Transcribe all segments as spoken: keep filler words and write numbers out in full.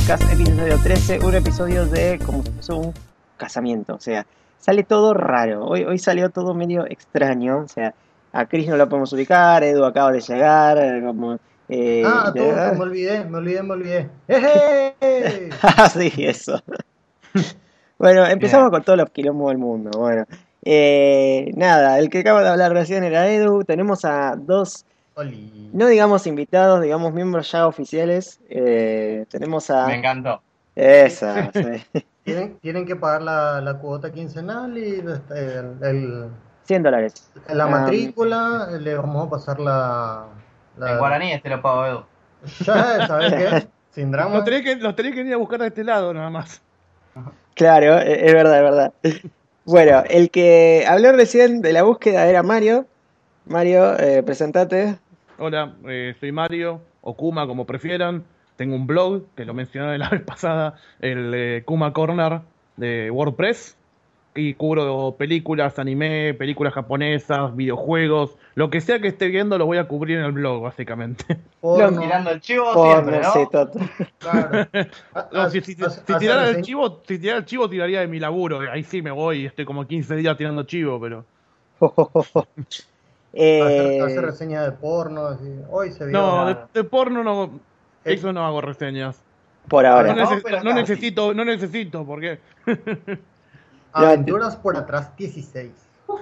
Podcast, episodio trece, un episodio de como si fuese un casamiento, o sea, sale todo raro, hoy, hoy salió todo medio extraño, o sea, a Chris no lo podemos ubicar, Edu acaba de llegar, eh, como... Eh, Ah, de- tonto, me olvidé, me olvidé, me olvidé. ¡Eje! Ah, sí, eso. Bueno, empezamos Bien. con todos los quilombos del mundo, bueno. Eh, nada, el que acaba de hablar recién era Edu, tenemos a dos, Oli. no digamos invitados, digamos miembros ya oficiales, eh, tenemos Me a... encantó. Esa, sí. Tienen, tienen que pagar la, la cuota quincenal y este, el, el- cien dólares. la Am, matrícula, le vamos a pasar la... En la guaraní este lo pago, Edu. ya, ¿sabes qué? Sin Lo drama. tenés que, los tenés que ir a buscar de este lado nada más. claro, e- es verdad, es verdad. Bueno, el que habló recién de la búsqueda era Mario. Mario, eh, presentate. Hola, eh, soy Mario, o Kuma, como prefieran. Tengo un blog, que lo mencioné la vez pasada, el eh, Kuma Corner de WordPress. Y cubro películas, anime, películas japonesas, videojuegos. Lo que sea que esté viendo lo voy a cubrir en el blog, básicamente. Porno, Tirando el chivo Porno, siempre, ¿no? sí, tot- claro. Ha- No, si, hace- si, si hace- hace tirara el reseñ- chivo, si tirara el chivo, tiraría de mi laburo. Ahí sí me voy y estoy como quince días tirando chivo, pero... hace- hace Eh, reseña de porno, así, hoy se vio. No, de, Claro. de porno no... Eh, Eso no hago reseñas. por No, ahora. No, neces- pero no casi. necesito, no necesito, porque... Aventuras por atrás dieciséis.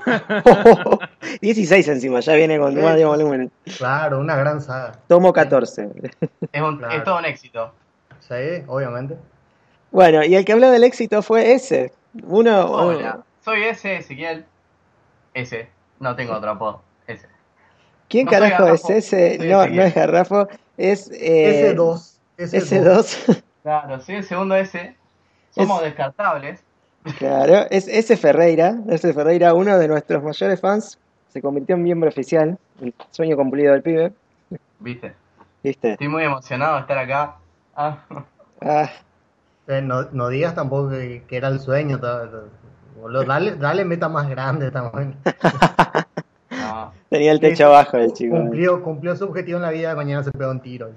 dieciséis encima, ya viene con más de volumen. Claro, una gran saga. Tomo catorce. Es, un, Claro. es todo un éxito. Sí, obviamente. Bueno, y el que habló del éxito fue ese. Uno, Hola, soy ese, Ezequiel. Ese. No tengo otro apodo. Ese. ¿quién No soy carajo es Garrafo, ese? soy No, Ezequiel. no es Garrafo, es eh, ese dos. Ese ese dos. dos. Claro, soy el segundo ese. Somos Es- descartables. Claro, es ese Ferreira, ese Ferreira, uno de nuestros mayores fans, se convirtió en miembro oficial, el sueño cumplido del pibe, ¿Viste? ¿viste? Estoy muy emocionado de estar acá. Ah, Ah, Eh, no, no digas tampoco que, que era el sueño. ta- ta- boludo, dale, dale meta más grande también. no. tenía el techo abajo el chico. Cumplió, cumplió su objetivo en la vida, mañana se pegó un tiro.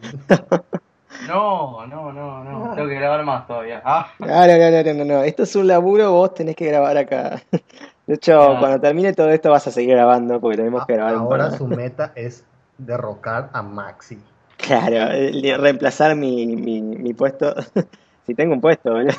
No, no, no, no. Tengo que grabar más todavía. Ah, No, no, no, no, no, no, esto es un laburo, vos tenés que grabar acá. De hecho, Ah. cuando termine todo esto vas a seguir grabando, porque tenemos que grabar un Ahora par. su meta es derrocar a Maxi. Claro, el de reemplazar mi, mi, mi puesto, si tengo un puesto, boludo.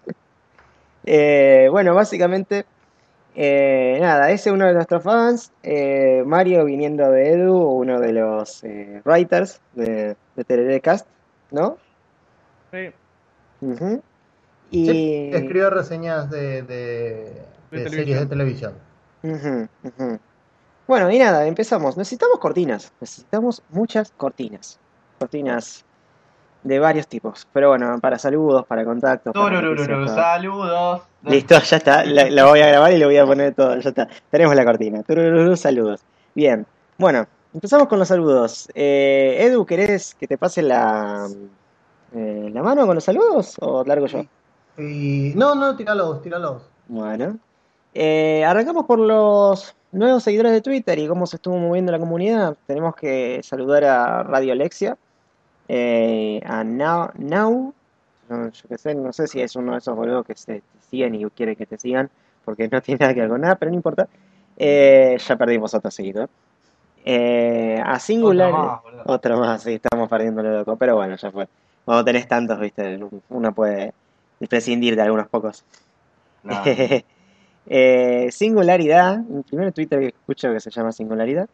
Eh, bueno, básicamente, eh, nada, ese es uno de nuestros fans, eh, Mario viniendo de Edu, uno de los eh, writers de, de Tererecast, ¿no? Sí, Ujú. Sí, Y... escribe reseñas de, de, De de series de televisión. televisión. ujú, ujú. Bueno, y nada, empezamos. Necesitamos cortinas, necesitamos muchas cortinas. Cortinas de varios tipos. Pero bueno, para saludos, para contactos, para tururururu, noticias, todo. saludos. Listo, ya está. La, la voy a grabar y le voy a poner todo. Ya está. Tenemos la cortina. Turururu, saludos. Bien. Bueno, empezamos con los saludos. Eh, Edu, ¿querés que te pase la, eh, la mano con los saludos o largo yo? Y no, no, tíralos, tíralos. Bueno. Eh, arrancamos por los nuevos seguidores de Twitter y cómo se estuvo moviendo la comunidad. Tenemos que saludar a Radio Alexia, eh, a Now, Now no, yo qué sé, no sé si es uno de esos boludos que se te siguen y quiere que te sigan, porque no tiene nada que ver con nada, pero no importa. Eh, ya perdimos otro seguidor. Eh, a Singular, Otro más, boludo. otro más, sí, estamos perdiendo lo loco, pero bueno, ya fue. Cuando tenés tantos, viste, uno puede prescindir de algunos pocos. No. Eh, Singularidad, el primer Twitter que escucho que se llama Singularidad.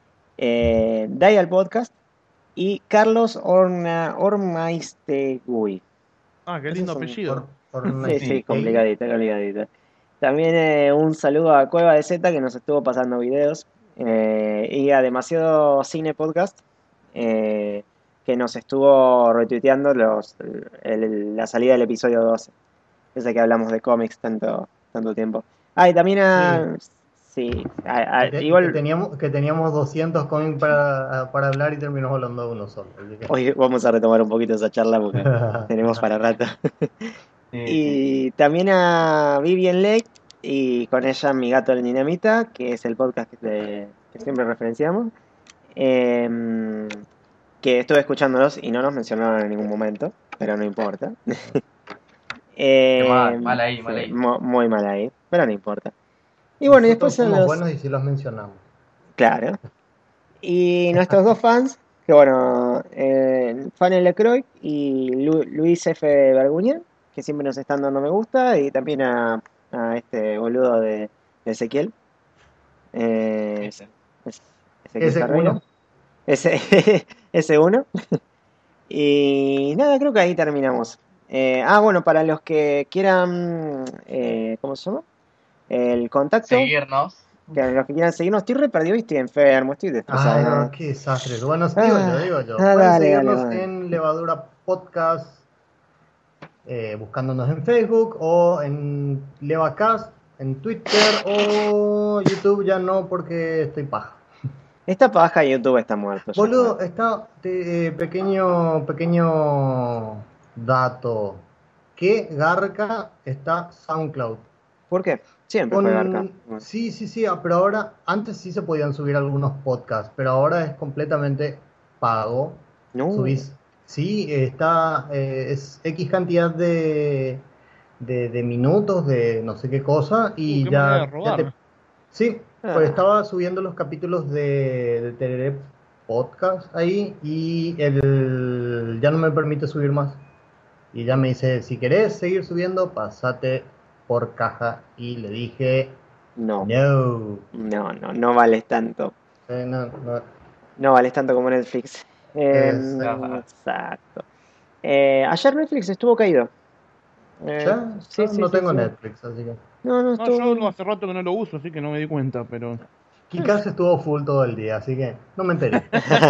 Eh, Dial Podcast y Carlos Orna, Ormaistegui. Ah, qué Esos lindo son apellido. Por, por una- Sí, sí, complicadita, complicadita. También eh, un saludo a Cueva de Z que nos estuvo pasando videos. eh, y a Demasiado Cine Podcast eh, que nos estuvo retuiteando los, el- el- la salida del episodio doce. Ese que hablamos de cómics tanto, tanto tiempo. Ah, y también a... Sí, a- a- que, te- igual que teníamos, que teníamos doscientos cómics para, para hablar y terminamos hablando de uno solo. así que- hoy vamos a retomar un poquito esa charla porque tenemos para rato. Sí, sí. Y también a Vivian Lake y con ella Mi Gato el Dinamita, que es el podcast que, te- que siempre referenciamos. Em, que estuve escuchándolos y no nos mencionaron en ningún momento. pero no importa. Qué mal, Eh, mal ahí, mal sí, ahí. mu- muy mal ahí, pero no importa. Y bueno, y Nosotros después en somos los... buenos y sí los mencionamos. Claro. Y nuestros dos fans, que bueno, eh, Fanny Lecroix y Lu- Luis F. Berguña, que siempre nos están dando me gusta, y también a, a este boludo de, de Ezequiel, eh, Ese. es- Ezequiel Ese Ferreira, uno. ese, ese uno. Y nada, creo que ahí terminamos. Eh, ah, bueno, para los que quieran, eh, ¿cómo se llama? El contacto, Seguirnos. que los que quieran seguirnos, estoy re perdido y estoy enfermo, estoy destrozado. Ah, ¿no? no, qué desastre. Bueno, digo yo, Ah, digo yo. ah, Pueden dale, dale, seguirnos dale. en Levadura Podcast, eh, buscándonos en Facebook o en Levacast, en Twitter o YouTube ya no porque estoy paja. Esta paja de YouTube está muerto. Ya Boludo, está. está eh, pequeño, pequeño dato. ¿Qué garca está SoundCloud? ¿Por qué? Siempre fue Garca. Con... Sí, sí, sí, ah, pero ahora, antes sí se podían subir algunos podcasts, pero ahora es completamente pago. No. Subís, sí, está, eh, es X cantidad de, de, de minutos, de no sé qué cosa, Uh, y qué manera de ya, ya te... robar. Sí, Ah. pues estaba subiendo los capítulos de, de Tereré Podcast ahí, y el, ya no me permite subir más. Y ya me dice, si querés seguir subiendo, pasate por caja. Y le dije, No. no. No, no, no vales tanto. Eh, no, no. No vales tanto como Netflix. Eh, Exacto. exacto. Eh, ayer Netflix estuvo caído. Eh, Ya, sí, no, sí, no sí, tengo sí. Netflix, así que. No, no No, yo estuvo. lo hace rato que no lo uso, así que no me di cuenta, pero. Kikas estuvo full todo el día, así que no me enteré.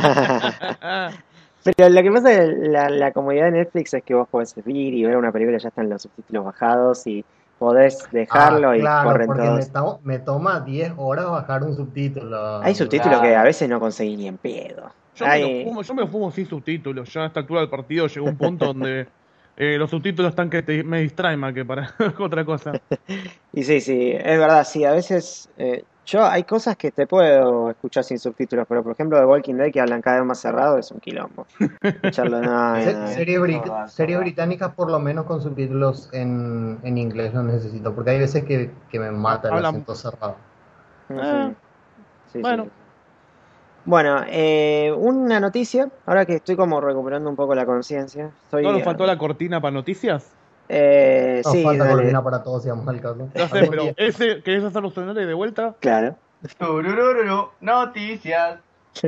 Pero lo que pasa es que la, la comodidad de Netflix es que vos podés ir y ver una película, ya están los subtítulos bajados y podés dejarlo Ah, y claro, corren porque me, todos. to- me toma diez horas bajar un subtítulo. Hay subtítulos que a Claro. veces no conseguí ni en pedo. Yo me, lo Hay... fumo, yo me lo fumo sin subtítulos. Ya a esta altura del partido llegó un punto donde eh, los subtítulos están que te- me distraen más que para otra cosa. Y sí, sí, es verdad, sí, a veces eh, yo hay cosas que te puedo escuchar sin subtítulos, pero por ejemplo de Walking Dead que hablan cada vez más cerrado es un quilombo. Escucharlo, no, Se- no, no. series, es brit- verdad, es series verdad. británicas por lo menos con subtítulos en, en inglés lo necesito, porque hay veces que, que me mata el Hablan- acento cerrado. Ujú. Eh, Sí, sí, bueno. sí. Bueno, eh, una noticia, ahora que estoy como recuperando un poco la conciencia, ¿No estoy... nos faltó la cortina para noticias? Eh, Nos sí, falta dale, cortina para todos, si vamos al caso. Ya sé, Algún pero día. ese, ¿querés hacer los sonores de vuelta? claro. Tururururu, noticias.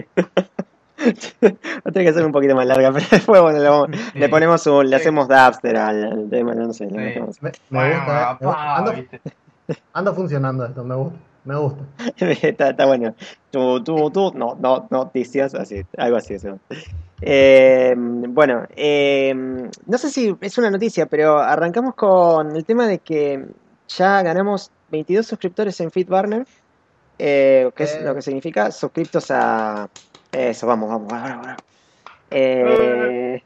Va a tener que ser un poquito más larga, pero después bueno, le, vamos- Sí. le ponemos un, le Sí. hacemos dubster al, al tema, no sé, le Sí. metemos. Me, me gusta, eh. Me gu- Pa, anda, ¿viste? anda funcionando esto, me gusta, me gusta. está, está bueno. Tú, tú, tú, no, no, noticias, así, algo así. Eso. Eh, bueno, eh, no sé si es una noticia, pero arrancamos con el tema de que ya ganamos veintidós suscriptores en FeedBurner, eh, que es Eh. lo que significa suscriptos a... Eso, vamos, vamos, ahora, ahora. Eh,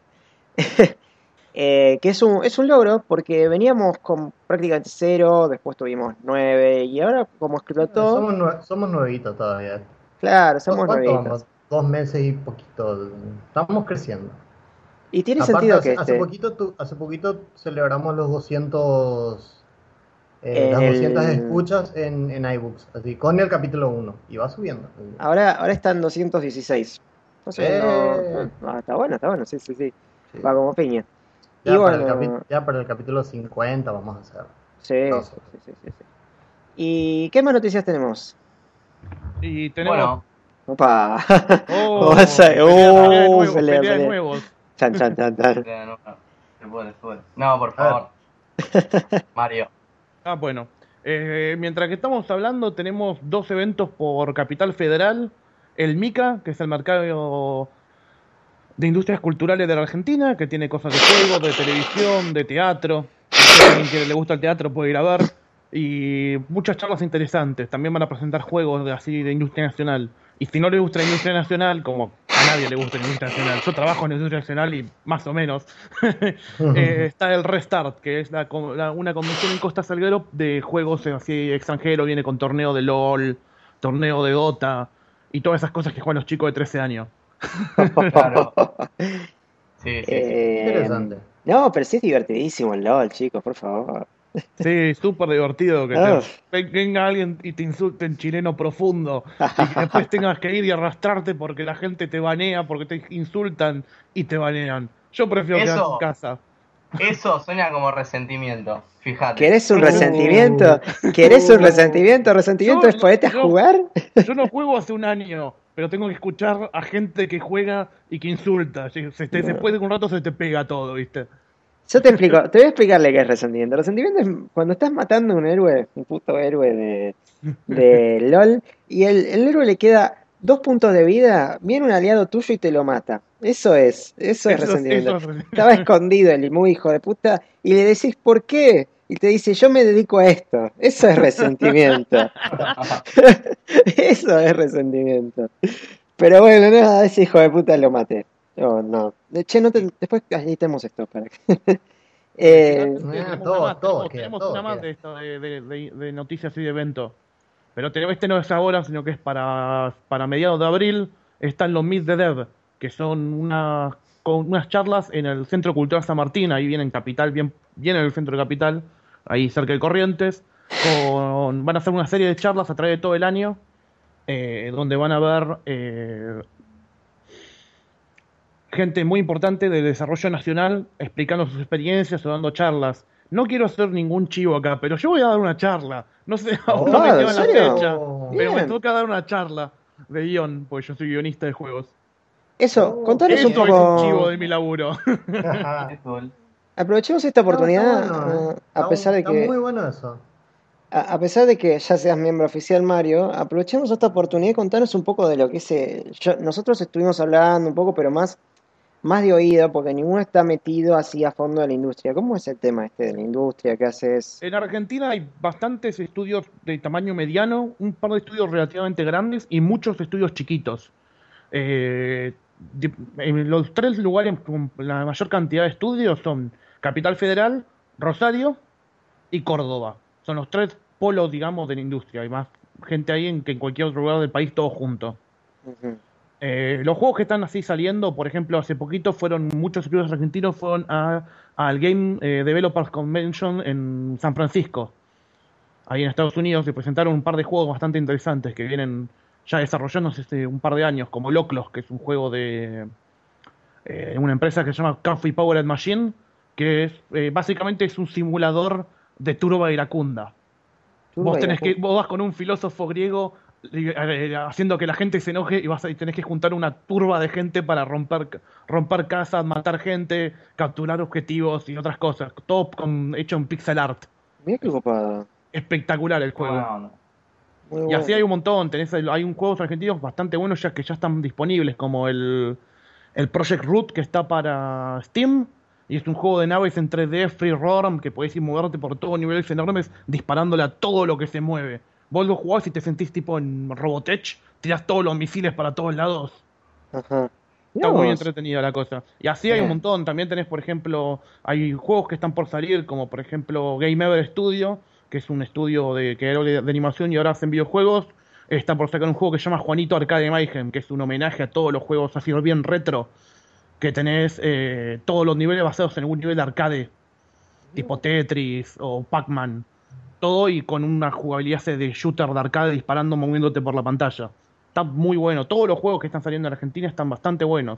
eh, que es un, es un logro porque veníamos con prácticamente cero, después tuvimos nueve y ahora como explotó, Somos, nue- somos nuevitos todavía. claro, somos ¿Cuánto nuevitos. vamos? Dos meses y poquito. Estamos creciendo. Y tiene Aparte, sentido hace, que hace este, poquito, tu- hace poquito celebramos los doscientos, eh, En las el- doscientas escuchas en, en iBooks, así, con el capítulo uno. Y va subiendo. ahora, ahora está en doscientos dieciséis. Entonces, no, Eh. no, está bueno, está bueno, sí, sí, sí. Sí. Va como piña. Ya, y para el bueno, capi- ya para el capítulo cincuenta vamos a hacer. sí, no sí, sé. sí, sí, sí, sí. ¿Y qué más noticias tenemos? Y tenemos. Bueno, Opa. Oh, Vamos a- pelea, oh, pelea de nuevos, pelea, pelea de pelea. nuevos. Chan, chan, chan, chan. ya, no, no, se puede, se puede. No, por A ver. favor. Mario. Ah, bueno. Eh, mientras que estamos hablando, tenemos dos eventos por Capital Federal. El MICA, que es el mercado de industrias culturales de la Argentina, que tiene cosas de juegos, de televisión, de teatro. Si a alguien que le gusta el teatro puede ir a ver. Y muchas charlas interesantes. También van a presentar juegos de, así de industria nacional. Y si no le gusta la industria nacional, como a nadie le gusta la industria nacional, yo trabajo en la industria nacional y más o menos, eh, está el Restart, que es la, la, una convención en Costa Salguero de juegos así extranjeros, viene con torneo de LOL, torneo de Dota y todas esas cosas que juegan los chicos de trece años. Claro. Sí, sí, sí. Eh, Interesante. No, pero sí es divertidísimo el LOL, chicos, por favor. Sí, súper divertido que te Uf. venga alguien y te insulte en chileno profundo y que después tengas que ir y arrastrarte porque la gente te banea, porque te insultan y te banean. Yo prefiero quedarme en Eso, casa. eso suena como resentimiento, fíjate. ¿Querés un Uh, resentimiento? Uh, ¿Querés un uh, resentimiento? ¿Resentimiento yo, es ponerte a yo, jugar? yo no juego hace un año, pero tengo que escuchar a gente que juega y que insulta. Se, se te- después No. de un rato se te pega todo, ¿viste? Yo te explico, te voy a explicarle qué es resentimiento. Resentimiento es cuando estás matando a un héroe, un puto héroe de, de LOL, y el, el héroe le queda dos puntos de vida, viene un aliado tuyo y te lo mata. Eso es, eso es Eso es, resentimiento. eso es. Estaba escondido el muy hijo de puta y le decís ¿por qué? Y te dice yo me dedico a esto. Eso es resentimiento. Eso es resentimiento. Pero bueno, nada, ese hijo de puta lo maté. No, no. De- Che, no te, después editemos esto para que. Eh, Eh, sí, eh, tenemos una todo, más, todo tenemos, queda, tenemos una todo más queda. de esto, de, de- de- de noticias y de eventos. Pero te- este no es ahora, sino que es para, para mediados de abril. Están los Meet the Dev, que son unas, con unas charlas en el Centro Cultural San Martín, ahí bien en Capital, bien, bien en el centro de Capital, ahí cerca de Corrientes. Con, van a hacer una serie de charlas a través de todo el año, eh, donde van a ver eh, gente muy importante del desarrollo nacional explicando sus experiencias o dando charlas. No quiero hacer ningún chivo acá, pero yo voy a dar una charla. No sé, aún no me ¿Copado? ¿En quedan la serio? fecha, Oh, pero me Bien. toca dar una charla de guión, porque yo soy guionista de juegos. Eso, oh, qué contanos un Eso es bien. un chivo poco. de mi laburo. Qué cool. Aprovechemos esta No, está oportunidad, bueno, ¿eh? eh, a Está, pesar de está que. muy bueno eso. A, a pesar de que ya seas miembro oficial, Mario, aprovechemos esta oportunidad y contanos un poco de lo que es. eh, yo- nosotros estuvimos hablando un poco, pero más, más de oído, porque ninguno está metido así a fondo en la industria. ¿Cómo es el tema este de la industria? ¿Qué haces? En Argentina hay bastantes estudios de tamaño mediano, un par de estudios relativamente grandes y muchos estudios chiquitos. Eh, di- en los tres lugares con la mayor cantidad de estudios son Capital Federal, Rosario y Córdoba. Son los tres polos, digamos, de la industria. Hay más gente ahí en que en cualquier otro lugar del país, todos juntos. Ujú. Eh, los juegos que están así saliendo, por ejemplo, hace poquito fueron muchos estudios argentinos fueron a, al Game eh, Developers Convention en San Francisco, ahí en Estados Unidos, y presentaron un par de juegos bastante interesantes que vienen ya desarrollándose hace un par de años, como Loclos, que es un juego de eh, una empresa que se llama Coffee Powered Machine, que es eh, básicamente es un simulador de turba iracunda. Vos Turba tenés que, Iracu- vos vas con un filósofo griego eh, eh, haciendo que la gente se enoje y vas a, y tenés que juntar una turba de gente para romper, romper casas, matar gente, capturar objetivos y otras cosas. Todo con, hecho en pixel art. Mirá qué Es copado. espectacular el Qué juego. buena onda. Muy Y así hay bueno. un montón. Tenés, hay un juegos argentinos bastante buenos ya que ya están disponibles, como el, el Project Root que está para Steam. Y es un juego de naves en tres D, free roam, que podés ir moverte por todos niveles enormes, disparándole a todo lo que se mueve. Vos lo jugás y te sentís tipo en Robotech, tirás todos los misiles para todos lados. Ajá. Mirá Está muy vos. entretenida la cosa. Y así hay un Bien. montón. También tenés, por ejemplo, hay juegos que están por salir, como por ejemplo Game Ever Studio, que es un estudio de, que era de, de animación y ahora hacen videojuegos. Está por sacar un juego que se llama Juanito Arcade Mayhem, que es un homenaje a todos los juegos así bien retro, que tenés eh, todos los niveles basados en un nivel de arcade, tipo Tetris o Pac-Man. Todo y con una jugabilidad ese de shooter de arcade disparando, moviéndote por la pantalla. Está muy bueno. Todos los juegos que están saliendo en Argentina están bastante buenos.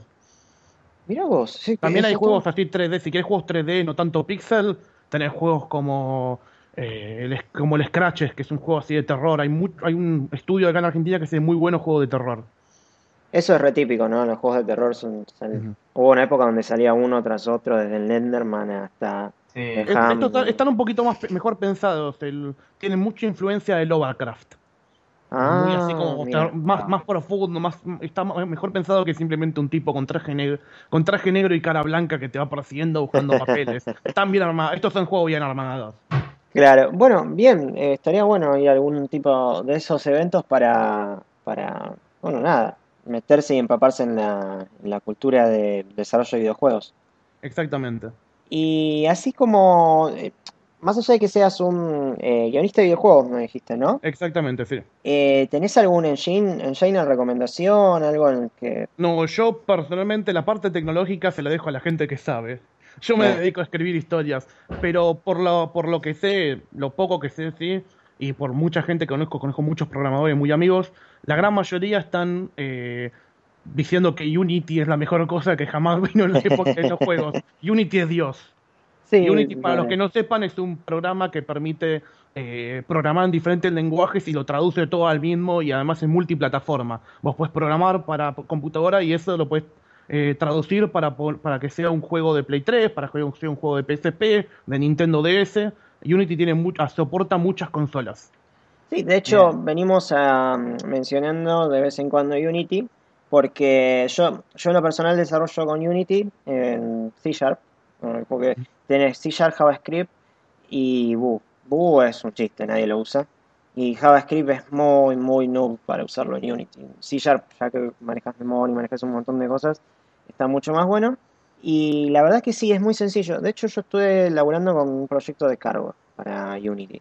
Mirá vos. Sí, que También hay eso está. juegos así tres D, si quieres juegos tres D, no tanto pixel, tenés juegos como, eh, el, como el Scratches, que es un juego así de terror. Hay, mu- hay un estudio acá en Argentina que hace muy buenos juegos de terror. Eso es re típico, ¿no? Los juegos de terror son, son- Ujú. Hubo una época donde salía uno tras otro, desde el Enderman hasta Sí. el Es- Estos están, Ham. están un poquito más pe- mejor pensados, el- tienen mucha influencia de Lovecraft. Es muy así Ah, como ter- mira. más, Ah, más profundo, más, está ma- mejor pensado que simplemente un tipo con traje negro, con traje negro y cara blanca que te va persiguiendo buscando papeles. Están bien armados, estos son juegos bien armados. Claro, bueno, bien, eh, estaría bueno ir a algún tipo de esos eventos para, para, bueno, nada, meterse y empaparse en la, en la cultura de desarrollo de videojuegos. Exactamente. Y así como, eh, más allá de que seas un eh, guionista de videojuegos, me dijiste, ¿no? Exactamente, sí. Eh, ¿tenés algún engine, engine de recomendación, algo en el que... No, yo personalmente la parte tecnológica se la dejo a la gente que sabe. Yo me Eh. dedico a escribir historias, pero por lo, por lo que sé, lo poco que sé, sí, y por mucha gente que conozco, conozco muchos programadores muy amigos, la gran mayoría están eh, diciendo que Unity es la mejor cosa que jamás vino en la época de los juegos. Unity es Dios. Sí, Unity, para los que vale. no sepan, es un programa que permite eh, programar en diferentes lenguajes y lo traduce todo al mismo y además es multiplataforma. Vos podés programar para p- computadora y eso lo podés eh, traducir para, po- para que sea un juego de Play tres, para que sea un juego de P S P, de Nintendo D S. Unity tiene mu- ah, soporta muchas consolas. Sí, de hecho, Bien. venimos a, mencionando de vez en cuando Unity, porque yo, yo en lo personal desarrollo con Unity en C Sharp, eh, porque tenés C Sharp, JavaScript y Vue. Vue es un chiste, nadie lo usa. Y JavaScript es muy, muy noob para usarlo en Unity. C Sharp, ya que manejas memoria y manejas un montón de cosas, está mucho más bueno. Y la verdad que sí, es muy sencillo. De hecho, yo estuve laburando con un proyecto de cargo para Unity.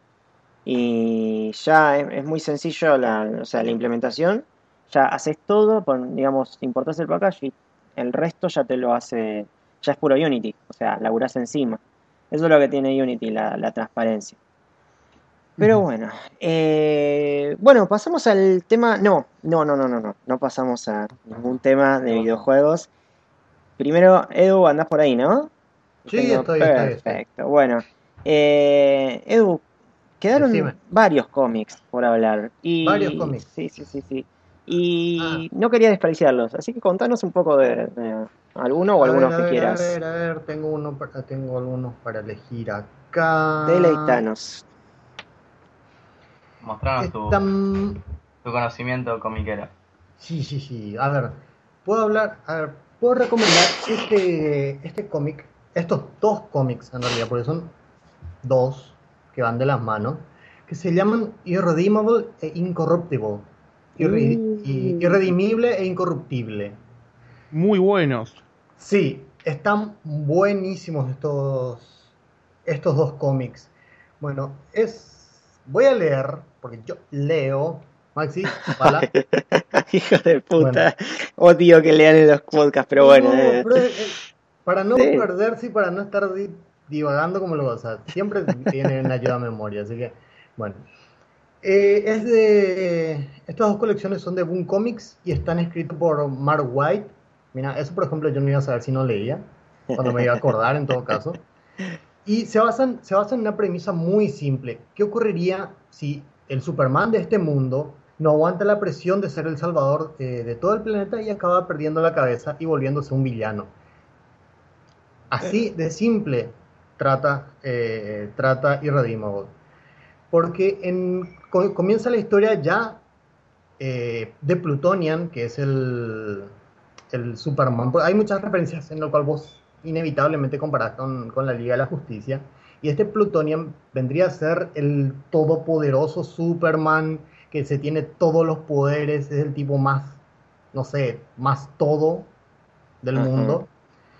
Y ya es, es muy sencillo la, o sea, la implementación. Ya haces todo, pon- digamos, importás el package y el resto ya te lo hace, ya es puro Unity, o sea, laburás encima. Eso es lo que tiene Unity, la, la transparencia. Pero Ujú. bueno, eh, bueno, pasamos al tema. No, no, no, no, no, no, no pasamos a ningún tema de ¿Qué pasó? videojuegos. Primero, Edu, andás por ahí, ¿no? Sí, Tengo estoy, estoy, estoy. perfecto. Bueno, eh, Edu, quedaron Decime. varios cómics por hablar. Varios Y cómics. sí, sí, sí, sí. Ah, Y no quería desperdiciarlos, así que contanos un poco de, de alguno o a ver, algunos a que ver, a quieras. ver, a ver. Tengo uno, para- tengo algunos para elegir acá. Deleitanos. Mostranos tu, Están. tu conocimiento comiquero. Sí, sí, sí. A ver, puedo hablar, a ver, puedo recomendar este, este cómic, estos dos cómics en realidad, porque son dos que van de las manos, que se llaman Irredeemable e Incorruptible. Irre- y- Uh, irredimible e incorruptible. Muy buenos. Sí, están buenísimos estos, estos dos cómics. Bueno, es. Voy a leer, porque yo leo. Maxi, Bala. hijo de Bueno, puta. Odio que lean en los podcasts, pero bueno. no, eh, pero eh, eh, para no sí. perderse y para no estar di- divagando como lo vas a siempre tienen ayuda a memoria, así que, bueno. Eh, es de. Estas dos colecciones son de Boom Comics y están escritos por Mark White. Mira, eso por ejemplo yo no iba a saber si no leía, cuando me iba a acordar en todo caso. Y se basan, se basan en una premisa muy simple. ¿Qué ocurriría si el Superman de este mundo no aguanta la presión de ser el salvador eh, de todo el planeta y acaba perdiendo la cabeza y volviéndose un villano? Así de simple trata, eh, trata Irredeemable. Porque en, co- comienza la historia ya eh, de Plutonian, que es el, el Superman. Pues hay muchas referencias en lo cual vos inevitablemente comparás con, con la Liga de la Justicia. Y este Plutonian vendría a ser el todopoderoso Superman que se tiene todos los poderes, es el tipo más, no sé, más todo del Ajá. mundo.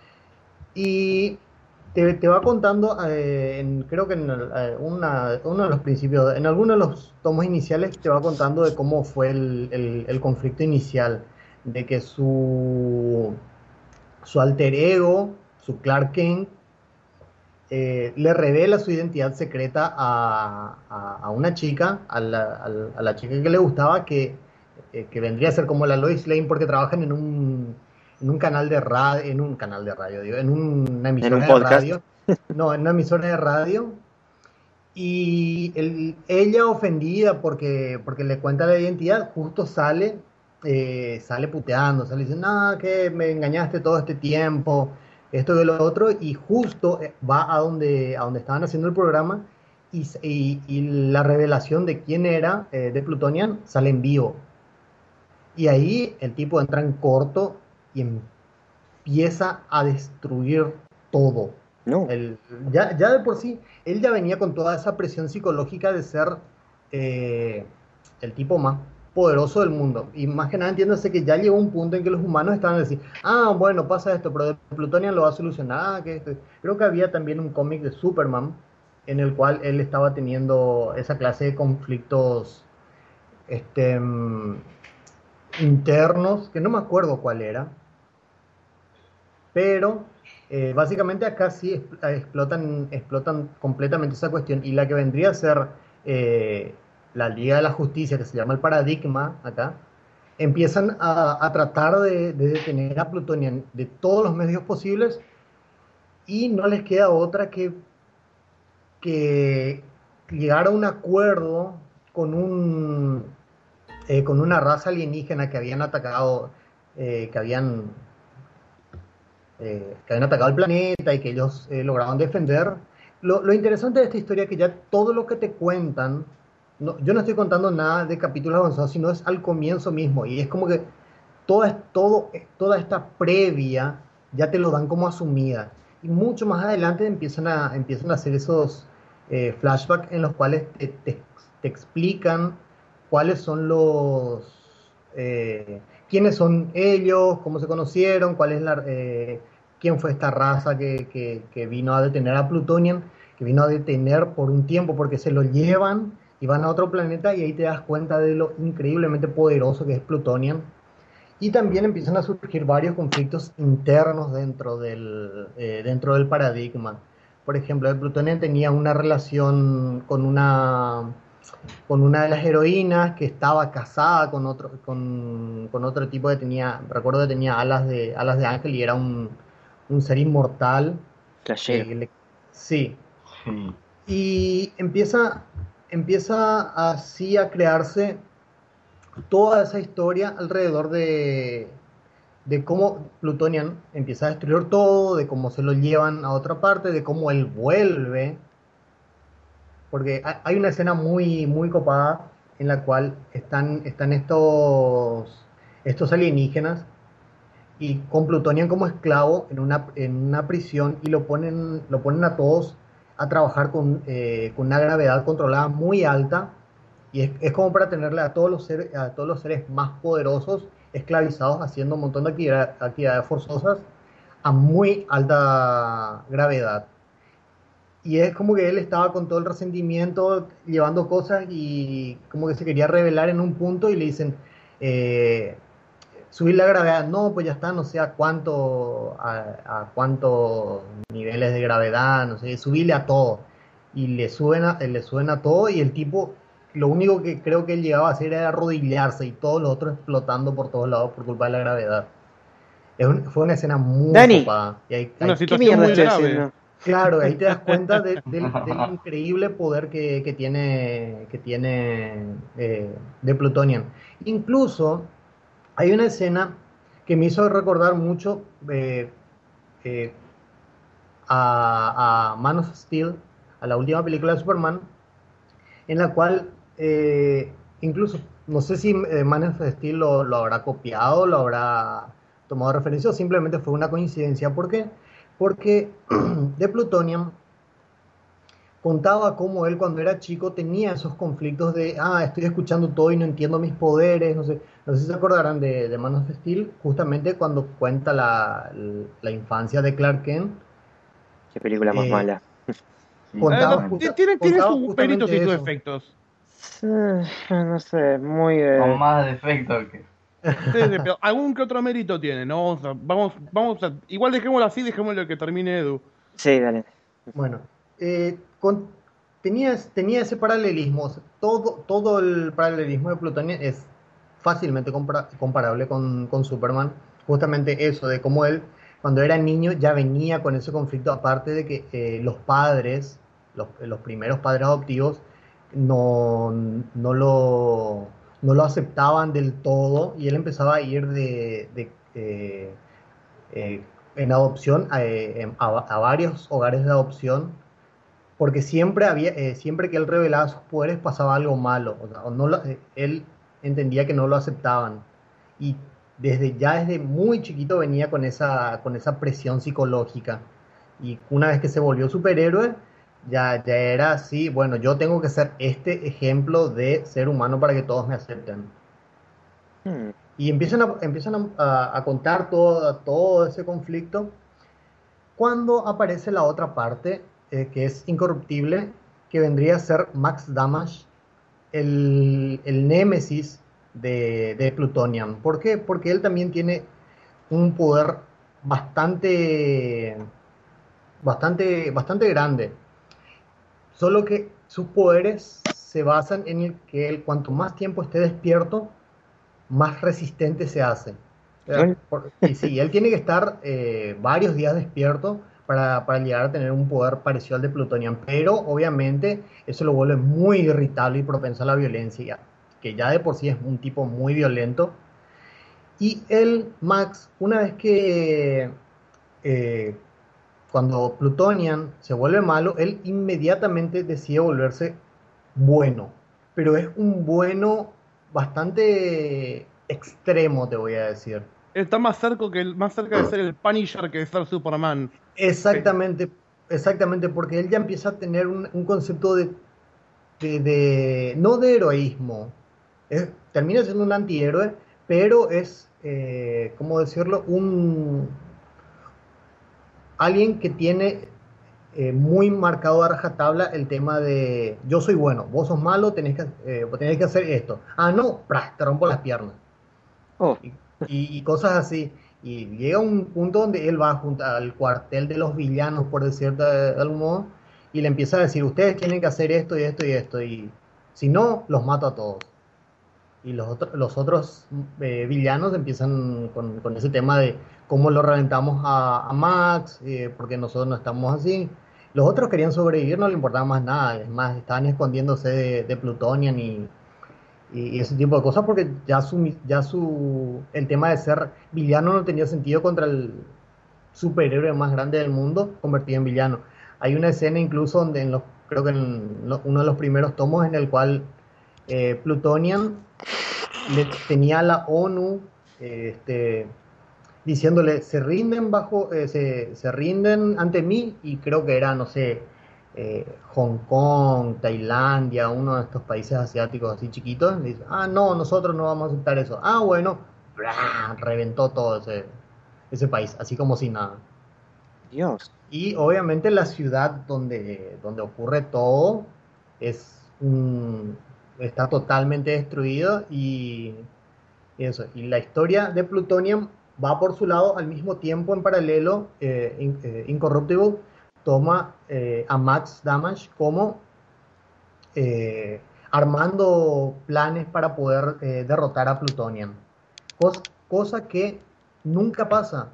Y te, te va contando, eh, en- creo que en el- eh, una- uno de los principios, en alguno de los tomos iniciales te va contando de cómo fue el, el- el conflicto inicial, de que su, su alter ego, su Clark Kent, eh, le revela su identidad secreta a, a- a una chica, a la, a la- a la chica que le gustaba, que, eh, que vendría a ser como la Lois Lane porque trabajan en un, en un canal de radio, en un canal de radio, digo, en un- una En un emisora de podcast. radio, no, en una emisora de radio, y el- ella ofendida porque, porque le cuenta la identidad, justo sale, eh, sale puteando, sale diciendo, no, que me engañaste todo este tiempo, esto y lo otro, y justo eh, va a donde, a donde estaban haciendo el programa y, s- y- y la revelación de quién era eh, de Plutonian sale en vivo. Y ahí el tipo entra en corto y empieza a destruir todo. No. El, ya, ya de por sí, él ya venía con toda esa presión psicológica de ser eh, el tipo más poderoso del mundo. Y más que nada entiéndase que ya llegó un punto en que los humanos estaban a decir, ah, bueno, pasa esto, pero de Plutonia lo va a solucionar. Que esto. Creo que había también un cómic de Superman en el cual él estaba teniendo esa clase de conflictos este, mm, internos, que no me acuerdo cuál era, pero Eh, básicamente acá sí es- explotan, explotan completamente esa cuestión y la que vendría a ser eh, la Liga de la Justicia, que se llama el Paradigma acá, empiezan a, a tratar de, de detener a Plutonian de todos los medios posibles y no les queda otra que, que llegar a un acuerdo con, un, eh, con una raza alienígena que habían atacado, eh, que habían eh, que habían atacado el planeta y que ellos eh, lograban defender. Lo, lo interesante de esta historia es que ya todo lo que te cuentan, no, yo no estoy contando nada de capítulos avanzados, sino es al comienzo mismo. Y es como que toda, todo, toda esta previa ya te lo dan como asumida. Y mucho más adelante empiezan a, empiezan a hacer esos eh, flashbacks en los cuales te, te, te explican cuáles son los... Eh, quiénes son ellos, cómo se conocieron, cuál es la, eh, quién fue esta raza que, que, que vino a detener a Plutonian, que vino a detener por un tiempo porque se lo llevan y van a otro planeta y ahí te das cuenta de lo increíblemente poderoso que es Plutonian. Y también empiezan a surgir varios conflictos internos dentro del, eh, dentro del paradigma. Por ejemplo, el Plutonian tenía una relación con una con una de las heroínas que estaba casada con otro, con, con otro tipo que tenía, recuerdo que tenía alas de, alas de ángel y era un, un ser inmortal. Flashero. Eh, le- sí, Sí. y empieza, empieza así a crearse toda esa historia alrededor de, de cómo Plutonian empieza a destruir todo, de cómo se lo llevan a otra parte, de cómo él vuelve. Porque ha- hay una escena muy, muy copada en la cual están, están estos, estos alienígenas y con Plutonian como esclavo en una, en una prisión y lo ponen, lo ponen a todos a trabajar con, eh, con una gravedad controlada muy alta y es, es como para tenerle a todos los seres, a todos los seres más poderosos esclavizados haciendo un montón de actividad- actividades forzosas a muy alta gravedad. Y es como que él estaba con todo el resentimiento, llevando cosas y como que se quería revelar en un punto y le dicen, eh, subir la gravedad, no, pues ya está, no sé a cuánto, a, a cuántos niveles de gravedad, no sé, subirle a todo. Y le suben a, le suben a todo y el tipo, lo único que creo que él llegaba a hacer era arrodillarse y todos los otros explotando por todos lados por culpa de la gravedad. Es un- fue una escena muy Dani, copada. Y hay, Una hay ¿qué situación mierda muy estoy grave. haciendo? Claro, ahí te das cuenta de- del, del increíble poder que, que tiene, que tiene eh, de Plutonian. Incluso hay una escena que me hizo recordar mucho eh, eh, a, a Man of Steel, a la última película de Superman, en la cual eh, incluso, no sé si eh, Man of Steel lo, lo habrá copiado, lo habrá tomado de referencia o simplemente fue una coincidencia. ¿Por qué? Porque de Plutonian contaba cómo él cuando era chico tenía esos conflictos de, ah, estoy escuchando todo y no entiendo mis poderes, no sé, no sé si se acordarán de, de Man of Steel, justamente cuando cuenta la, la infancia de Clark Kent, Qué película más eh, mala. Sí, Eh, no, contaba, totalmente. ti- justa- tiene, tiene contaba sus méritos y justamente sus eso. efectos. Eh, No sé, muy... Con eh, más defectos que. Sí, sí, pero algún que otro mérito tiene, ¿no? Vamos a, vamos, vamos a, igual dejémoslo así, dejémoslo que termine Edu. Sí, dale. Bueno, eh, con- tenía, tenía ese paralelismo, o sea, todo, todo el paralelismo de Plutonio es fácilmente compara- comparable con, con Superman, justamente eso, de cómo él cuando era niño ya venía con ese conflicto, aparte de que eh, los padres, los, los primeros padres adoptivos, no, no lo, no lo aceptaban del todo y él empezaba a ir de, de, eh, eh, en adopción a, eh, a, a varios hogares de adopción, porque siempre había, eh, siempre que él revelaba sus poderes pasaba algo malo, o sea, o no lo- eh, él entendía que no lo aceptaban y desde ya desde muy chiquito venía con esa, con esa presión psicológica y una vez que se volvió superhéroe ya, ya era así, bueno, yo tengo que ser este ejemplo de ser humano para que todos me acepten. Hmm. Y empiezan a, empiezan a, a- a contar todo, todo ese conflicto cuando aparece la otra parte, eh, que es incorruptible, que vendría a ser Max Damage, el, el némesis de, de Plutonian. ¿Por qué? Porque él también tiene un poder bastante, bastante, bastante grande. Solo que sus poderes se basan en el que él, cuanto más tiempo esté despierto, más resistente se hace. O sea, Bueno, por- y sí, él tiene que estar eh, varios días despierto para, para llegar a tener un poder parecido al de Plutonian, pero obviamente eso lo vuelve muy irritable y propenso a la violencia, que ya de por sí es un tipo muy violento. Y él, Max, una vez que eh, cuando Plutonian se vuelve malo, él inmediatamente decide volverse bueno, pero es un bueno bastante extremo, te voy a decir. Está más cerca, que el, más cerca de ser el Punisher que de ser Superman. Sí. Exactamente, exactamente, porque él ya empieza a tener un, un concepto de, de, de- no de heroísmo, es- termina siendo un antihéroe, pero es, eh, ¿cómo decirlo? Un, alguien que tiene eh, muy marcado a rajatabla el tema de yo soy bueno, vos sos malo, tenés que, eh, tenés que hacer esto. Ah, no, ¡pras! Te rompo las piernas. oh, Y, y- y cosas así. Y llega un punto donde él va junto al cuartel de los villanos, por decirlo de, de algún modo, y le empieza a decir, ustedes tienen que hacer esto y esto y esto, y si no, los mato a todos. Y los, otros los otros eh, villanos empiezan con, con ese tema de cómo lo reventamos a, a Max, eh, porque nosotros no estamos así. Los otros querían sobrevivir, no le importaba más nada, es más, estaban escondiéndose de, de Plutonian y, y, y ese tipo de cosas porque ya su, ya su, el tema de ser villano no tenía sentido contra el superhéroe más grande del mundo convertido en villano. Hay una escena incluso donde en los, creo que en lo- uno de los primeros tomos en el cual eh, Plutonian le tenía a la ONU eh, este, diciéndole se rinden bajo eh, se, se rinden ante mí y creo que era no sé eh, Hong Kong, Tailandia, uno de estos países asiáticos así chiquitos, le dice, ah no, nosotros no vamos a aceptar eso, ah bueno, ¡bra! Reventó todo ese, ese país, así como si nada. Dios. Y obviamente la ciudad donde, donde ocurre todo es un, está totalmente destruido y eso. Y la historia de Plutonium va por su lado al mismo tiempo en paralelo. eh, In- eh, Incorruptible toma eh, a Max Damage como eh, armando planes para poder eh, derrotar a Plutonium. Cos- cosa que nunca pasa.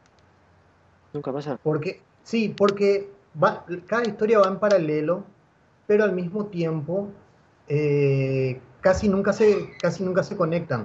Nunca pasa. Porque, sí, porque va, cada historia va en paralelo, pero al mismo tiempo eh, casi, nunca se, casi nunca se conectan.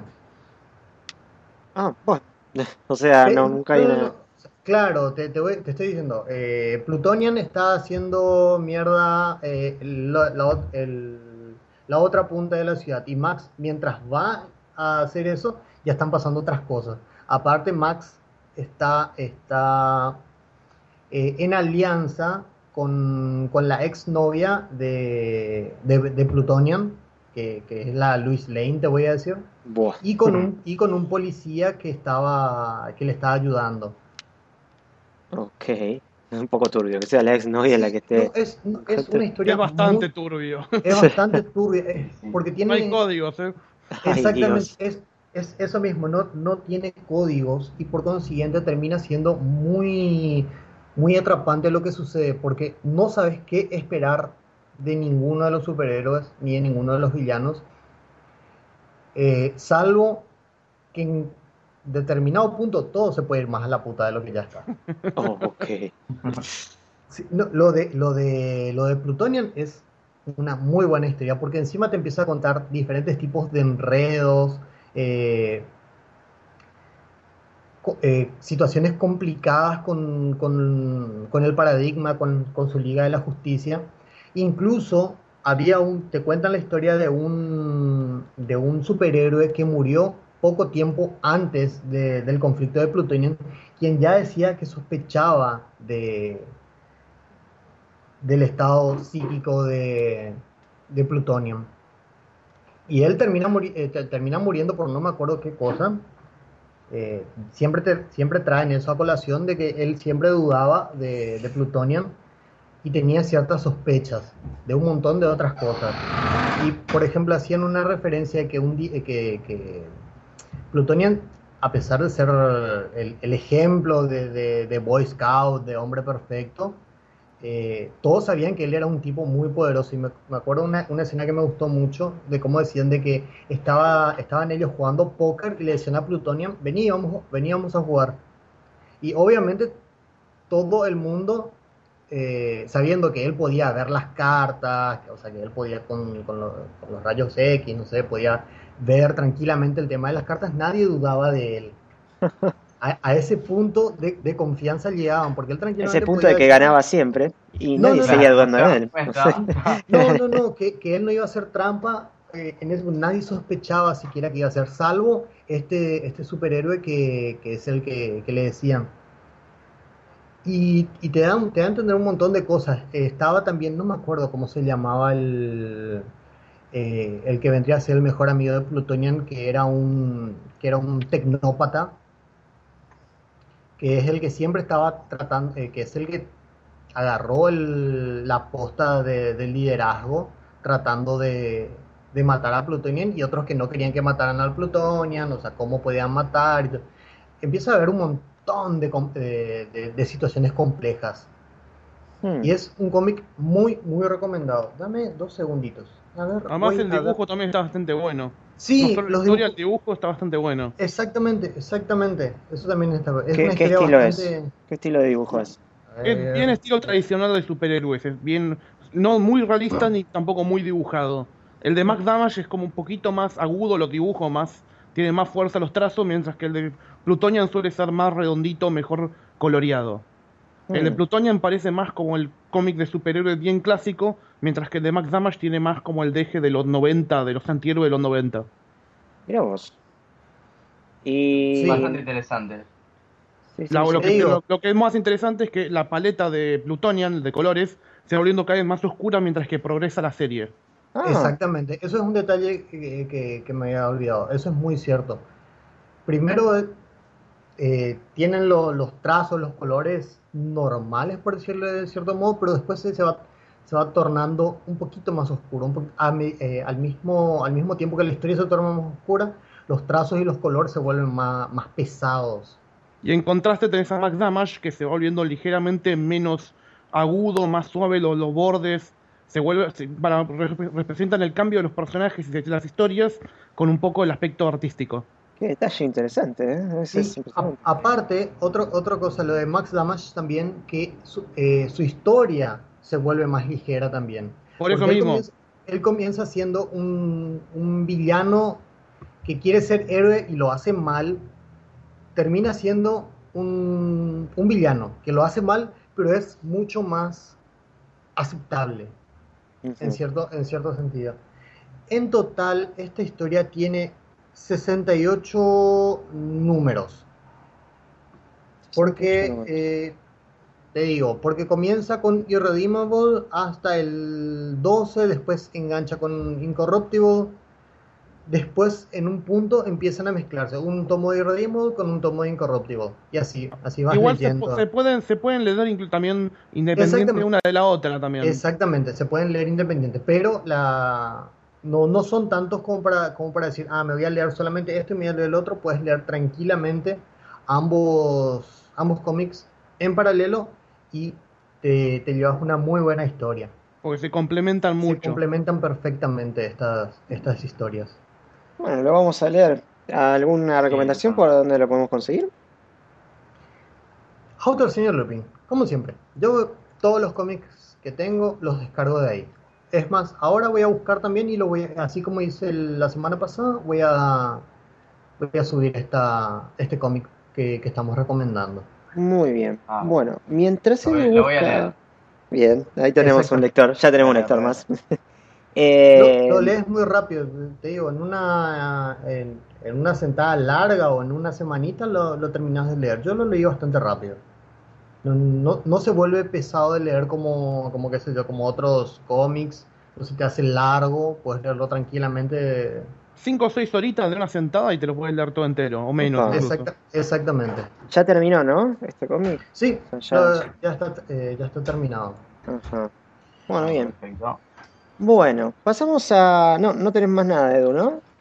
Ah, bueno. O sea, no, Pe- nunca no, hay no, una. no. Claro, te, te voy- te estoy diciendo, eh, Plutonian está haciendo mierda eh, la, la ot- el- la otra punta de la ciudad y Max, mientras va a hacer eso, ya están pasando otras cosas. Aparte, Max está, está eh, en alianza con, con la exnovia de, de, de Plutonian, que, que es la Louise Lane, te voy a decir, Buah. y con un, y con un policía que, estaba, que le estaba ayudando. Ok. Es un poco turbio. Que sea la ex novia la Sí, que esté. no, es, no, es una Es historia bastante muy, turbio. es bastante turbia, eh, porque No hay tiene, códigos, ¿eh? Ay, exactamente, Dios. es, es eso mismo, no, no tiene códigos y por consiguiente termina siendo muy, muy atrapante lo que sucede, porque no sabes qué esperar de ninguno de los superhéroes ni de ninguno de los villanos, eh, salvo que en determinado punto todo se puede ir más a la puta de lo que ya está. Oh, ok. Sí, no, lo de, lo de, lo de Plutonian es una muy buena historia porque encima te empieza a contar diferentes tipos de enredos, eh, co- eh, situaciones complicadas con, con- con el paradigma, con, con su Liga de la Justicia. Incluso había un, te cuentan la historia de un, de un superhéroe que murió poco tiempo antes de- del conflicto de Plutonian, quien ya decía que sospechaba de del estado psíquico de, de Plutonium. Y él termina, muri eh, termina muriendo por no me acuerdo qué cosa. Eh, siempre, te, siempre traen eso a colación de que él siempre dudaba de, de Plutonium y tenía ciertas sospechas de un montón de otras cosas. Y por ejemplo hacían una referencia de que, un di que, que Plutonium a pesar de ser el, el ejemplo de, de, de Boy Scout, de hombre perfecto, eh, todos sabían que él era un tipo muy poderoso. Y me, me acuerdo una, una escena que me gustó mucho, de cómo decían de que estaba, estaban ellos jugando póker y le decían a Plutonian, veníamos, veníamos a jugar. Y obviamente todo el mundo, eh, sabiendo que él podía ver las cartas, o sea, que él podía con, con, los, con los rayos X, no sé, podía ver tranquilamente el tema de las cartas, nadie dudaba de él. A, a ese punto de, de confianza llegaban, porque él Ese tranquilamente punto podía de que decir, ganaba siempre y no, nadie no, seguía no, Claro, dudando ¿te de das él. cuenta? no, no, no, que, que él no iba a hacer trampa, eh, en eso nadie sospechaba siquiera que iba a hacer, salvo este, este superhéroe que, que es el que, que le decían. Y, y te dan, te dan a entender un montón de cosas. Eh, estaba también, no me acuerdo cómo se llamaba el, eh, el que vendría a ser el mejor amigo de Plutonian, que era un, que era un tecnópata, que es el que siempre estaba tratando, eh, que es el que agarró el, la posta de, del liderazgo, tratando de, de matar a Plutonian, y otros que no querían que mataran al Plutonian, o sea, cómo podían matar. Y todo. Empieza a haber un montón de, de, de, de situaciones complejas. Hmm. Y es un cómic muy, muy recomendado. Dame dos segunditos. A ver, Además voy el a ver. dibujo también está bastante bueno. No Sí, solo la los historia, dibujos. el dibujo está bastante bueno. Exactamente, exactamente. Eso también está. Es ¿Qué, una qué historia estilo es? bastante. ¿Qué estilo de dibujo es? A Es bien ver. estilo tradicional de superhéroes, es bien, no muy realista ni tampoco muy dibujado. El de Max Damage es como un poquito más agudo los dibujos, más, tiene más fuerza los trazos, mientras que el de Plutonian suele ser más redondito, mejor coloreado. El de Hmm. Plutonian parece más como el cómic de superhéroes bien clásico, mientras que el de Max Damage tiene más como el deje de los noventa, de los antihéroes de los noventa. Mirá vos. Y. Sí, Bastante interesante. Sí, La- sí, lo, sí. te que, digo. lo, lo que es más interesante es que la paleta de Plutonian, de colores, se va volviendo cada vez más oscura mientras que progresa la serie. Ah, Exactamente. Eso es un detalle que, que, que me había olvidado. Eso es muy cierto. Primero, eh, tienen lo- los trazos, los colores normales, por decirlo de cierto modo, pero después se, se va, se va tornando un poquito más oscuro. Un po- a mi- eh, al, mismo, al mismo tiempo que la historia se torna más oscura, los trazos y los colores se vuelven más, más pesados. Y en contraste tenés a Max Damage, que se va volviendo ligeramente menos agudo, más suave los, los bordes. Se vuelve, se- para, re- representan el cambio de los personajes y de las historias con un poco el aspecto artístico. qué detalle interesante, ¿eh? Eso Sí, es a- impresionante. aparte, otro, otra cosa, lo de Max Damage también, que su, eh, su historia se vuelve más ligera también. Por eso Porque él mismo, comienza, él comienza siendo un, un villano que quiere ser héroe y lo hace mal, termina siendo un, un villano que lo hace mal, pero es mucho más aceptable en Ujú. cierto, en cierto sentido. En total, esta historia tiene sesenta y ocho números. sesenta y ocho Porque, números. eh, te digo, porque comienza con Irredeemable hasta el doce, después engancha con Incorruptible, después en un punto empiezan a mezclarse un tomo de Irredeemable con un tomo de Incorruptible. Y así, así vas igual se, pu- se leyendo. pueden, se pueden leer inclu- también independiente Exactamente, una de la otra también. exactamente, se pueden leer independientes, pero la, no, no son tantos como para, como para decir, ah, me voy a leer solamente esto y me voy a leer el otro. Puedes leer tranquilamente ambos, ambos cómics en paralelo y te, te llevas una muy buena historia. Porque se complementan Se mucho. complementan perfectamente estas, estas historias. Bueno, lo vamos a leer. ¿Alguna Sí, recomendación por totalmente. dónde lo podemos conseguir? Autor Señor Lupin, como siempre, yo todos los cómics que tengo los descargo de ahí. Es más, ahora voy a buscar también y lo voy a, así como hice el- la semana pasada, voy a, voy a subir esta, este cómic que, que estamos recomendando. Muy bien. Ah, Bueno, mientras lo él voy, lo voy a busca. leer. Bien, ahí tenemos un Exactamente. lector. Ya Voy tenemos a un leer, lector lo voy a más. leer. Lo, lo Eh, lees muy rápido, te digo, en una, en, en una sentada larga o en una semanita lo, lo terminas de leer. Yo lo leí bastante rápido. No, no, no se vuelve pesado de leer como, como qué sé yo, como otros cómics. No se te hace largo, puedes leerlo tranquilamente. Cinco o seis horitas de una sentada y te lo puedes leer todo entero, o menos Upa. incluso. Exacta, exactamente. Ya terminó, ¿no? Este cómic. Sí, O sea, ya, lo- ya- ya está, eh, ya está terminado. Ajá. Bueno, Ah, bien. perfecto. Bueno, pasamos a. No, no tenés más nada, Edu, ¿no?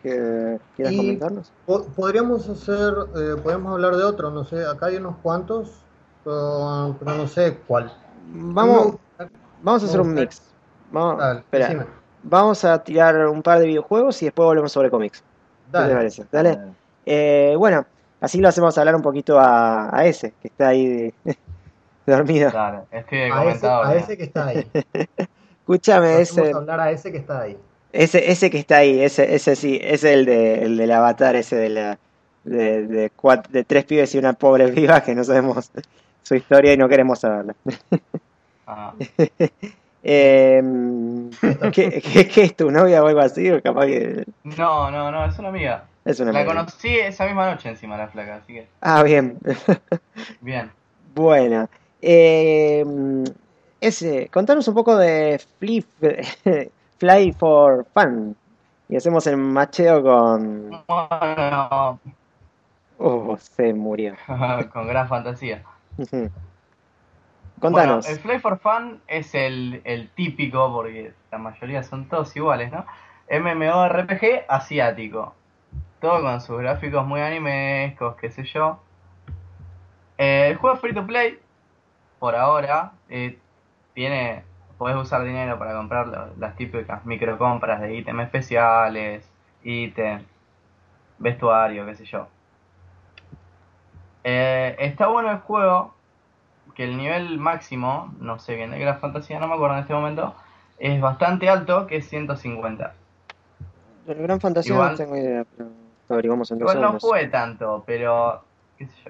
que quieras Y comentarnos. po- podríamos hacer, eh, podemos hablar de otro, no sé, acá hay unos cuantos, pero, pero no sé cuál. A mí me Vamos, gusta- vamos a me hacer un gusta- mix. Vamos, dale, espera, decime, vamos a tirar un par de videojuegos y después volvemos sobre cómics. ¿Qué te dale. parece? Dale. Eh, bueno, así lo hacemos hablar un poquito a, a ese, que está ahí de- dormido. Dale, estoy de A ese, comentador. a eh. ese que está ahí. Lo Escúchame, hacemos ese, hablar a ese que está ahí. ese, ese que está ahí, ese, ese sí, ese es el de, el del avatar, ese de la, de, de, cuat- de tres pibes y una pobre viva que no sabemos su historia y no queremos saberla. Ajá. Eh, Esto. ¿qué, qué, qué es tu novia o algo así? O capaz que No, no, no, es una amiga. es una La amiga. conocí esa misma noche encima la flaca, así que Ah, bien. bien. Bueno. Eh, ese, contanos un poco de Flip, Fly for Fun. Y hacemos el macheo con... Bueno, Oh, se murió. con gran fantasía. Ujú. Bueno, el Contanos. Fly for Fun es el, el típico, porque la mayoría son todos iguales, ¿no? MMORPG asiático. Todo con sus gráficos muy animescos, qué sé yo. Eh, el juego es free to play, por ahora. Eh, tiene, podés usar dinero para comprar lo- las típicas microcompras de ítems especiales, ítems, vestuario, qué sé yo. Eh, está bueno el juego, que el nivel máximo, no sé bien de Gran Fantasía, no me acuerdo en este momento, es bastante alto, que es ciento cincuenta. El Gran Fantasía no Igual, tengo idea, pero lo averiguamos en dos igual no segundos. jugué tanto, pero qué sé yo.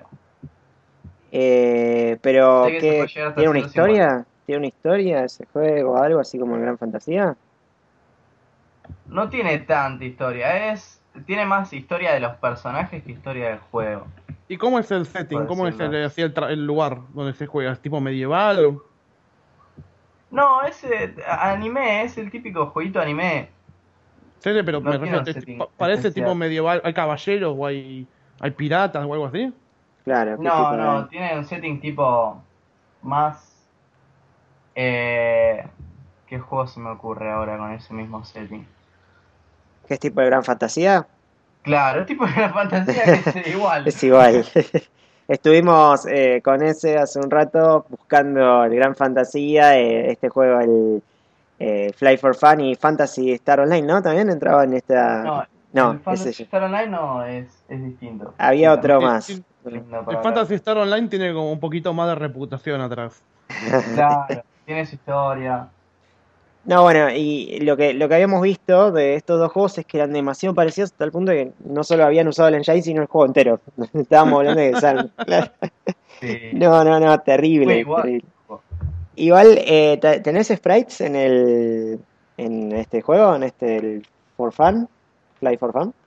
Eh, Sé pero, que se puede ¿qué? llegar hasta ¿Tiene una ciento cincuenta. historia? ¿Tiene una historia ese juego? ¿Algo así como el Gran Fantasía? No tiene tanta historia, es tiene más historia de los personajes que historia del juego, ¿Y cómo es el por setting? ¿Cómo es el, decirlo. así el, tra- el lugar donde se juega? ¿Es tipo medieval? No, es eh, anime, es el típico jueguito anime. Sí, pero me No tiene refiero, un es- setting pa- parece tipo especial. medieval. ¿Hay caballeros o hay, hay piratas o algo así? Claro, ¿qué tipo No, de, no, tiene un setting tipo más... Eh, ¿qué juego se me ocurre ahora con ese mismo setting? qué tipo de Gran Fantasía? Claro, es tipo de la fantasía que es igual. Es igual. Estuvimos eh, con ese hace un rato buscando el Gran Fantasía, eh, este juego, el eh, Fly for Fun y Fantasy Star Online, ¿no? También entraba en esta... No, No, el ese Fantasy yo. Star Online no es, es distinto. Había Sí, otro también Sí, más. sí, es lindo el para hablar. Fantasy Star Online tiene como un poquito más de reputación atrás. Claro, tiene su historia. No, bueno, y lo que, lo que habíamos visto de estos dos juegos es que eran demasiado parecidos hasta el punto de que no solo habían usado el engine, sino el juego entero. Estábamos hablando de que sal- claro. Sí, No, no, no, muy terrible, igual. terrible. Igual, eh, te- ¿tenés sprites en el en este juego, en este el For Fun? Fly for Fun.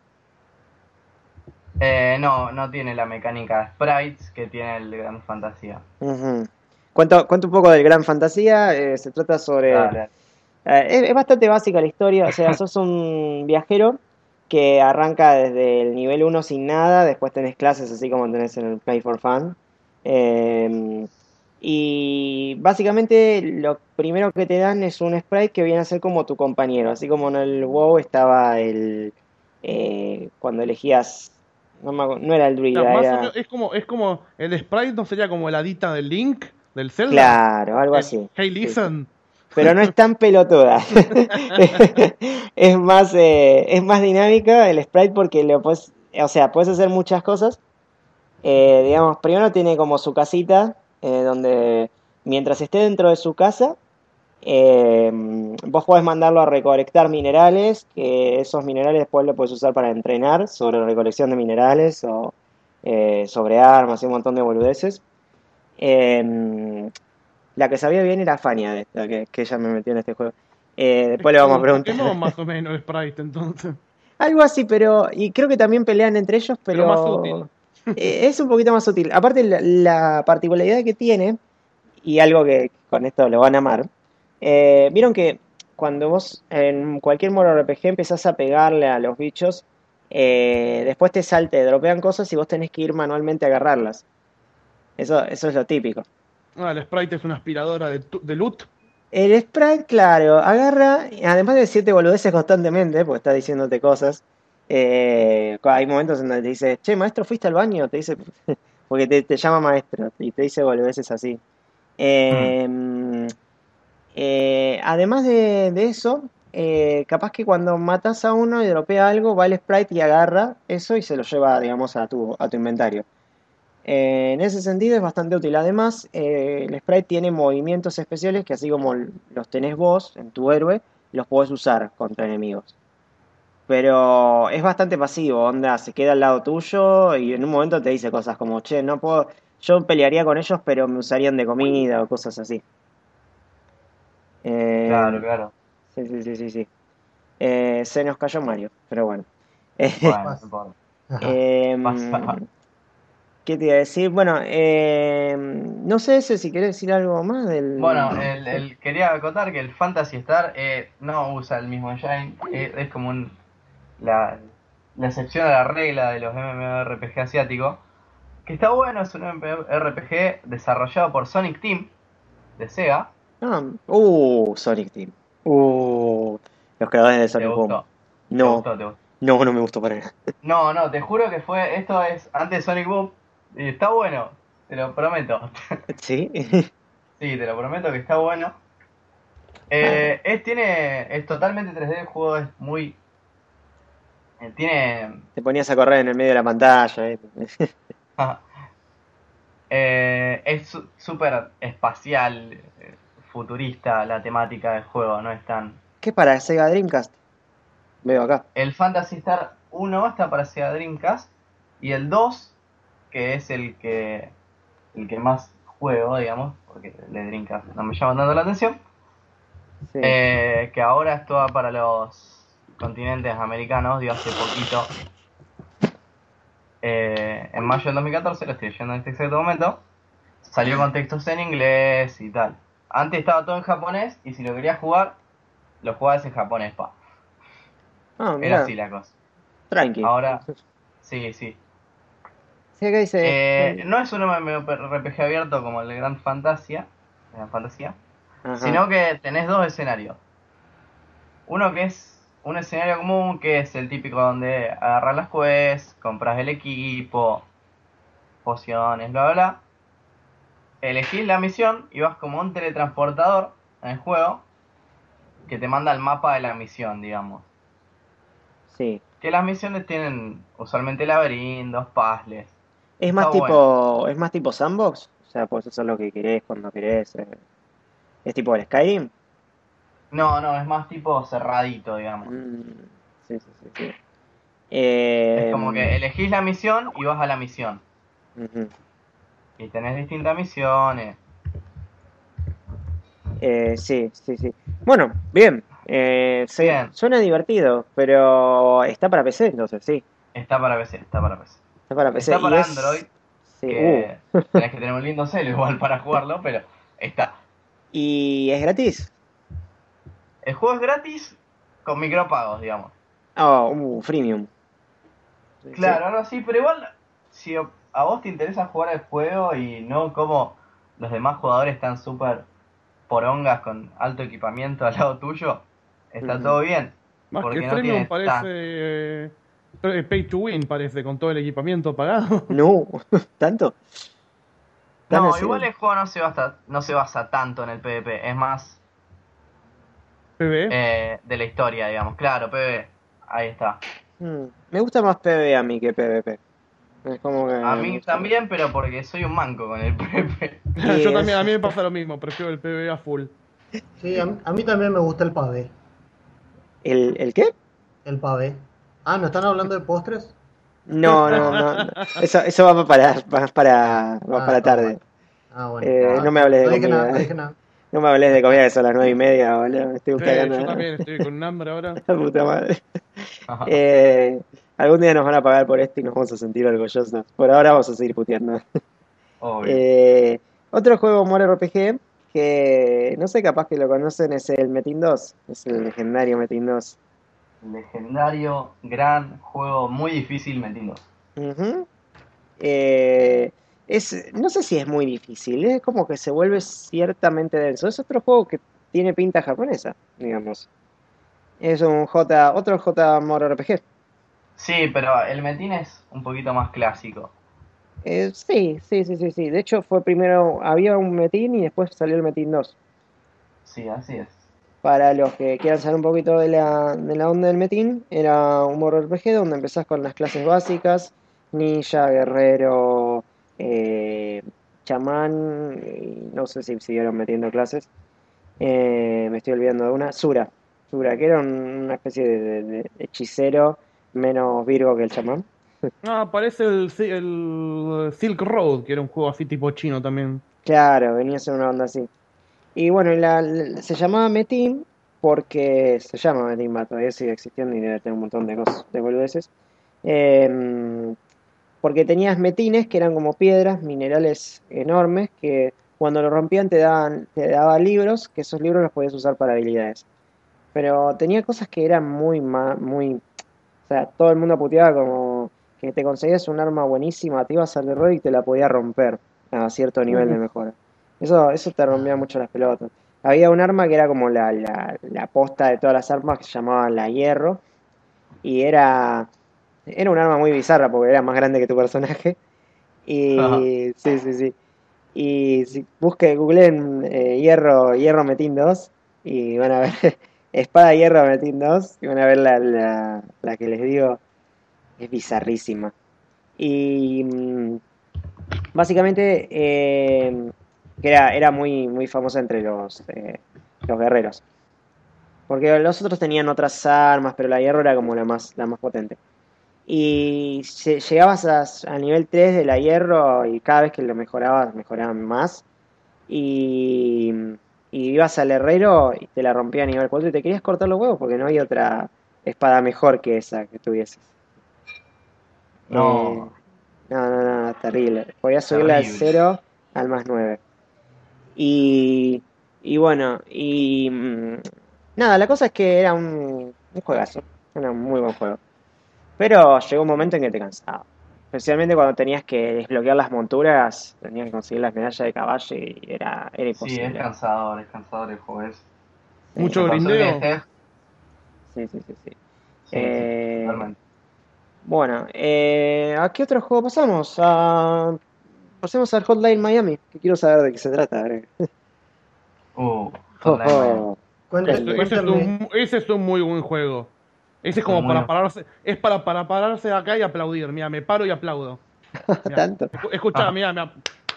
Eh, no, no tiene la mecánica de sprites que tiene el Gran Fantasía. Ujú. Cuento, cuento un poco del Gran Fantasía. Eh, se trata sobre... Dale. eh, es, es bastante básica la historia. O sea, sos un viajero que arranca desde el nivel uno sin nada. Después tenés clases así como tenés en el Play for Fun. Eh, y básicamente lo primero que te dan es un sprite que viene a ser como tu compañero. Así como en el WoW estaba el... eh, cuando elegías... No, me acu- no era el O sea, druida, más o era... menos es como, es como el sprite no sería como la dita del Link, del Zelda, Claro, algo el así. Hey Sí, sí. Listen. Pero no es tan pelotuda. Es más, eh, es más dinámica el sprite porque lo puedes, o sea, puedes hacer muchas cosas. Eh, digamos, primero tiene como su casita, eh, donde mientras esté dentro de su casa, eh, vos podés mandarlo a recolectar minerales, que esos minerales después lo puedes usar para entrenar sobre recolección de minerales o eh, sobre armas y un montón de boludeces. Eh, la que sabía bien era Fania, de esta, que, que ella me metió en este juego. Eh, Es después le como vamos a un preguntar. Pokémon más o menos el sprite entonces. Algo así, pero... Y creo que también pelean entre ellos, Pero más pero... útil. eh, es un poquito más útil. Aparte, la, la particularidad que tiene, y algo que con esto lo van a amar, eh, vieron que cuando vos en cualquier modo R P G empezás a pegarle a los bichos, eh, después te salte, dropean cosas y vos tenés que ir manualmente a agarrarlas. Eso, eso es lo típico. Ah, el sprite es una aspiradora de, tu- de loot. El sprite, claro, agarra, además de decirte boludeces constantemente, porque está diciéndote cosas, Eh, hay momentos en donde te dice, che, maestro, ¿fuiste al baño? Te dice, porque te, te llama maestro y te dice boludeces así. Mm, Eh, eh, además de, de eso, eh, capaz que cuando matas a uno y dropea algo, va el sprite y agarra eso y se lo lleva, digamos, a tu, a tu inventario. Eh, en ese sentido es bastante útil. Además, eh, el sprite tiene movimientos especiales que así como los tenés vos en tu héroe, los podés usar contra enemigos. Pero es bastante pasivo, onda, se queda al lado tuyo y en un momento te dice cosas como, che, no puedo, yo pelearía con ellos, pero me usarían de comida o cosas así. claro, Eh, claro. sí, sí, sí, sí, sí. Eh, se nos cayó Mario, pero bueno. Bueno, no Pasa. importa. Ajá. Pasa. Em, ¿qué te iba a decir? Bueno, em, no sé ese, si querés decir algo más del... Bueno, el, el- quería acotar que el Phantasy Star eh, no usa el mismo engine, eh, es como un, la, la excepción a la regla de los MMORPG asiáticos, que está bueno, es un MMORPG desarrollado por Sonic Team de Sega. Ah, uh, Sonic Team. Uh, los creadores de ¿Te Sonic Boom. gustó? ¿Te No, gustó? ¿Te gustó? no, no me gustó para nada. No, no, te juro que fue, esto es antes de Sonic Boom y está bueno, te lo prometo. ¿Sí? Sí, te lo prometo que está bueno. Eh, es, tiene, es totalmente tres D, el juego es muy... eh, tiene... Te ponías a correr en el medio de la pantalla. eh. eh, es su- súper espacial, eh, futurista la temática del juego, no es tan... ¿Qué para Sega Dreamcast? Veo acá. El Phantasy Star uno está para Sega Dreamcast y el dos, que es el que, el que más juego, digamos, porque el de Dreamcast no me llama tanto la atención, Sí. eh, que ahora está para los continentes americanos, dio hace poquito, eh, en mayo del dos mil catorce, lo estoy leyendo en este exacto momento, salió con textos en inglés y tal. Antes estaba todo en japonés y si lo querías jugar, lo jugabas en japonés, pa. Ah, Era mira, así la cosa. tranqui. Ahora, sí, sí. Sí, acá dice. Eh, el- no es un MMORPG abierto como el Gran Fantasia, Gran Fantasía, Ajá. sino que tenés dos escenarios. Uno que es un escenario común, que es el típico donde agarras las quests, compras el equipo, pociones, bla, bla, bla. Elegís la misión y vas como un teletransportador en el juego que te manda al mapa de la misión, digamos. Sí. Que las misiones tienen usualmente laberintos, puzzles. Es Está más bueno. tipo. Es más tipo sandbox. O sea, puedes hacer lo que querés cuando querés. eh. Es tipo el Skyrim. No, no, es más tipo cerradito, digamos. Mm, sí, sí, sí, sí. Es Eh, como que elegís la misión y vas a la misión. ujú. Y tenés distintas misiones. Eh, sí, sí, sí. Bueno, bien. Eh, se- Bien, suena divertido, pero está para P C, entonces sí. está para P C, está para P C. Está para P C Está y para es. Android, Sí, uh. que tenés que tener un lindo celo igual para jugarlo, pero está. Y es gratis. El juego es gratis con micropagos, digamos. Ah, uh, freemium. Sí, sí. Claro, no, sí, pero igual, si a vos te interesa jugar el juego y no como los demás jugadores están súper porongas con alto equipamiento al lado tuyo, está Ujú. todo bien. Más que Porque no Freemium tiene parece tan... eh, pay to win, parece, con todo el equipamiento pagado. No, ¿tanto? ¿Tan No, así? igual el juego no se basa, no se basa tanto en el PvP, es más PvE. eh, de la historia, digamos. Claro, PvP, ahí está. Mm, me gusta más PvE a mí que PvP. Es como que A me mí gusta más. también, pero porque soy un manco con el PvP. Y Yo es- también, a mí me pasa lo mismo, prefiero el PvE a full. Sí, a, mí a mí también me gusta el pavé. ¿El, el qué? El pavé. Ah, ¿no están hablando de postres? No, no, no, no. Eso, eso va para, va para, va Ah, para todo tarde. mal. Ah, bueno. Eh, Ah, no me no, hables de no dije nada, comida. no dije nada. No me hables de comida que son las nueve y media, boludo. Me estoy Sí, yo cagando. también estoy con un hambre ahora. La puta madre. Eh, algún día nos van a pagar por esto y nos vamos a sentir orgullosos. Por ahora vamos a seguir puteando. Obvio. Eh, otro juego More R P G que no sé, capaz que lo conocen es el Metin dos. Es el legendario Metin dos. Legendario, gran juego, muy difícil, me entiendo. Ujú. Eh, es, no sé si es muy difícil, es como que se vuelve ciertamente denso. Es otro juego que tiene pinta japonesa, digamos. Es un J, otro J R P G. Sí, pero el Metin es un poquito más clásico. Eh, sí, sí, sí, sí, sí. De hecho, fue primero, había un Metin y después salió el Metin dos. Sí, así es. Para los que quieran saber un poquito de la, de la onda del Metin, era un R P G donde empezás con las clases básicas, ninja, guerrero, eh, chamán, y no sé si siguieron metiendo clases. Eh, me estoy olvidando de una, Sura. Sura, que era un- una especie de, de- de hechicero menos virgo que el chamán. Ah, parece el, Si- el Silk Road, que era un juego así tipo chino también. Claro, venía a ser una onda así. Y bueno, la- la- se llamaba Metin porque se llama Metin, va, todavía sigue existiendo y debe tener un montón de cosas, de boludeces. Eh, Porque tenías metines que eran como piedras, minerales enormes, que cuando lo rompían te daban, te daba libros, que esos libros los podías usar para habilidades. Pero tenía cosas que eran muy, ma- muy, o sea, todo el mundo puteaba como que te conseguías un arma buenísima, te ibas al error y te la podía romper a cierto nivel de Uh, mejora. Eso, eso te rompía mucho las pelotas. Había un arma que era como la, la, la posta de todas las armas que se llamaba la hierro, y era, era un arma muy bizarra porque era más grande que tu personaje. Y sí, sí, sí. Y si busque, googleen eh, hierro, hierro Metin dos y van a ver espada hierro Metin dos y van a ver la, la, la que les digo, es bizarrísima. Y mm, básicamente eh, que era, era muy, muy famosa entre los, eh, los guerreros. Porque los otros tenían otras armas, pero la hierro era como la más, la más potente. Y lle- llegabas a, al nivel tres de la hierro y cada vez que lo mejorabas, mejoraban más. Y, y ibas al herrero y te la rompía a nivel cuatro y te querías cortar los huevos porque no había otra espada mejor que esa que tuvieses. Eh, No, no, no, no, terrible. Podías subirla al terrible. cero al más nueve. Y, y bueno, y mm, nada, la cosa es que era un, un juegazo. Era un muy buen juego. Pero llegó un momento en que te cansaba. Especialmente cuando tenías que desbloquear las monturas, tenías que conseguir las medallas de caballo y era, era Sí, es imposible. cansador, es cansador el juego. Es... Sí, mucho Me pasó que grindeo. este... sí, sí, sí, sí. Sí, sí, Eh, totalmente. bueno, eh, ¿a qué otro juego pasamos? A, pasemos al Hotline Miami, que quiero saber de qué se trata. A ver. Uh, Oh, Hotline Miami. oh, Cuente- Ese, el- ese es cuéntame. un, ese es un muy buen juego. Ese es Es un como muy para buen juego. pararse, es para, para pararse acá y aplaudir. Mira, me paro y aplaudo. Mira, tanto, escuchá, mira, mira,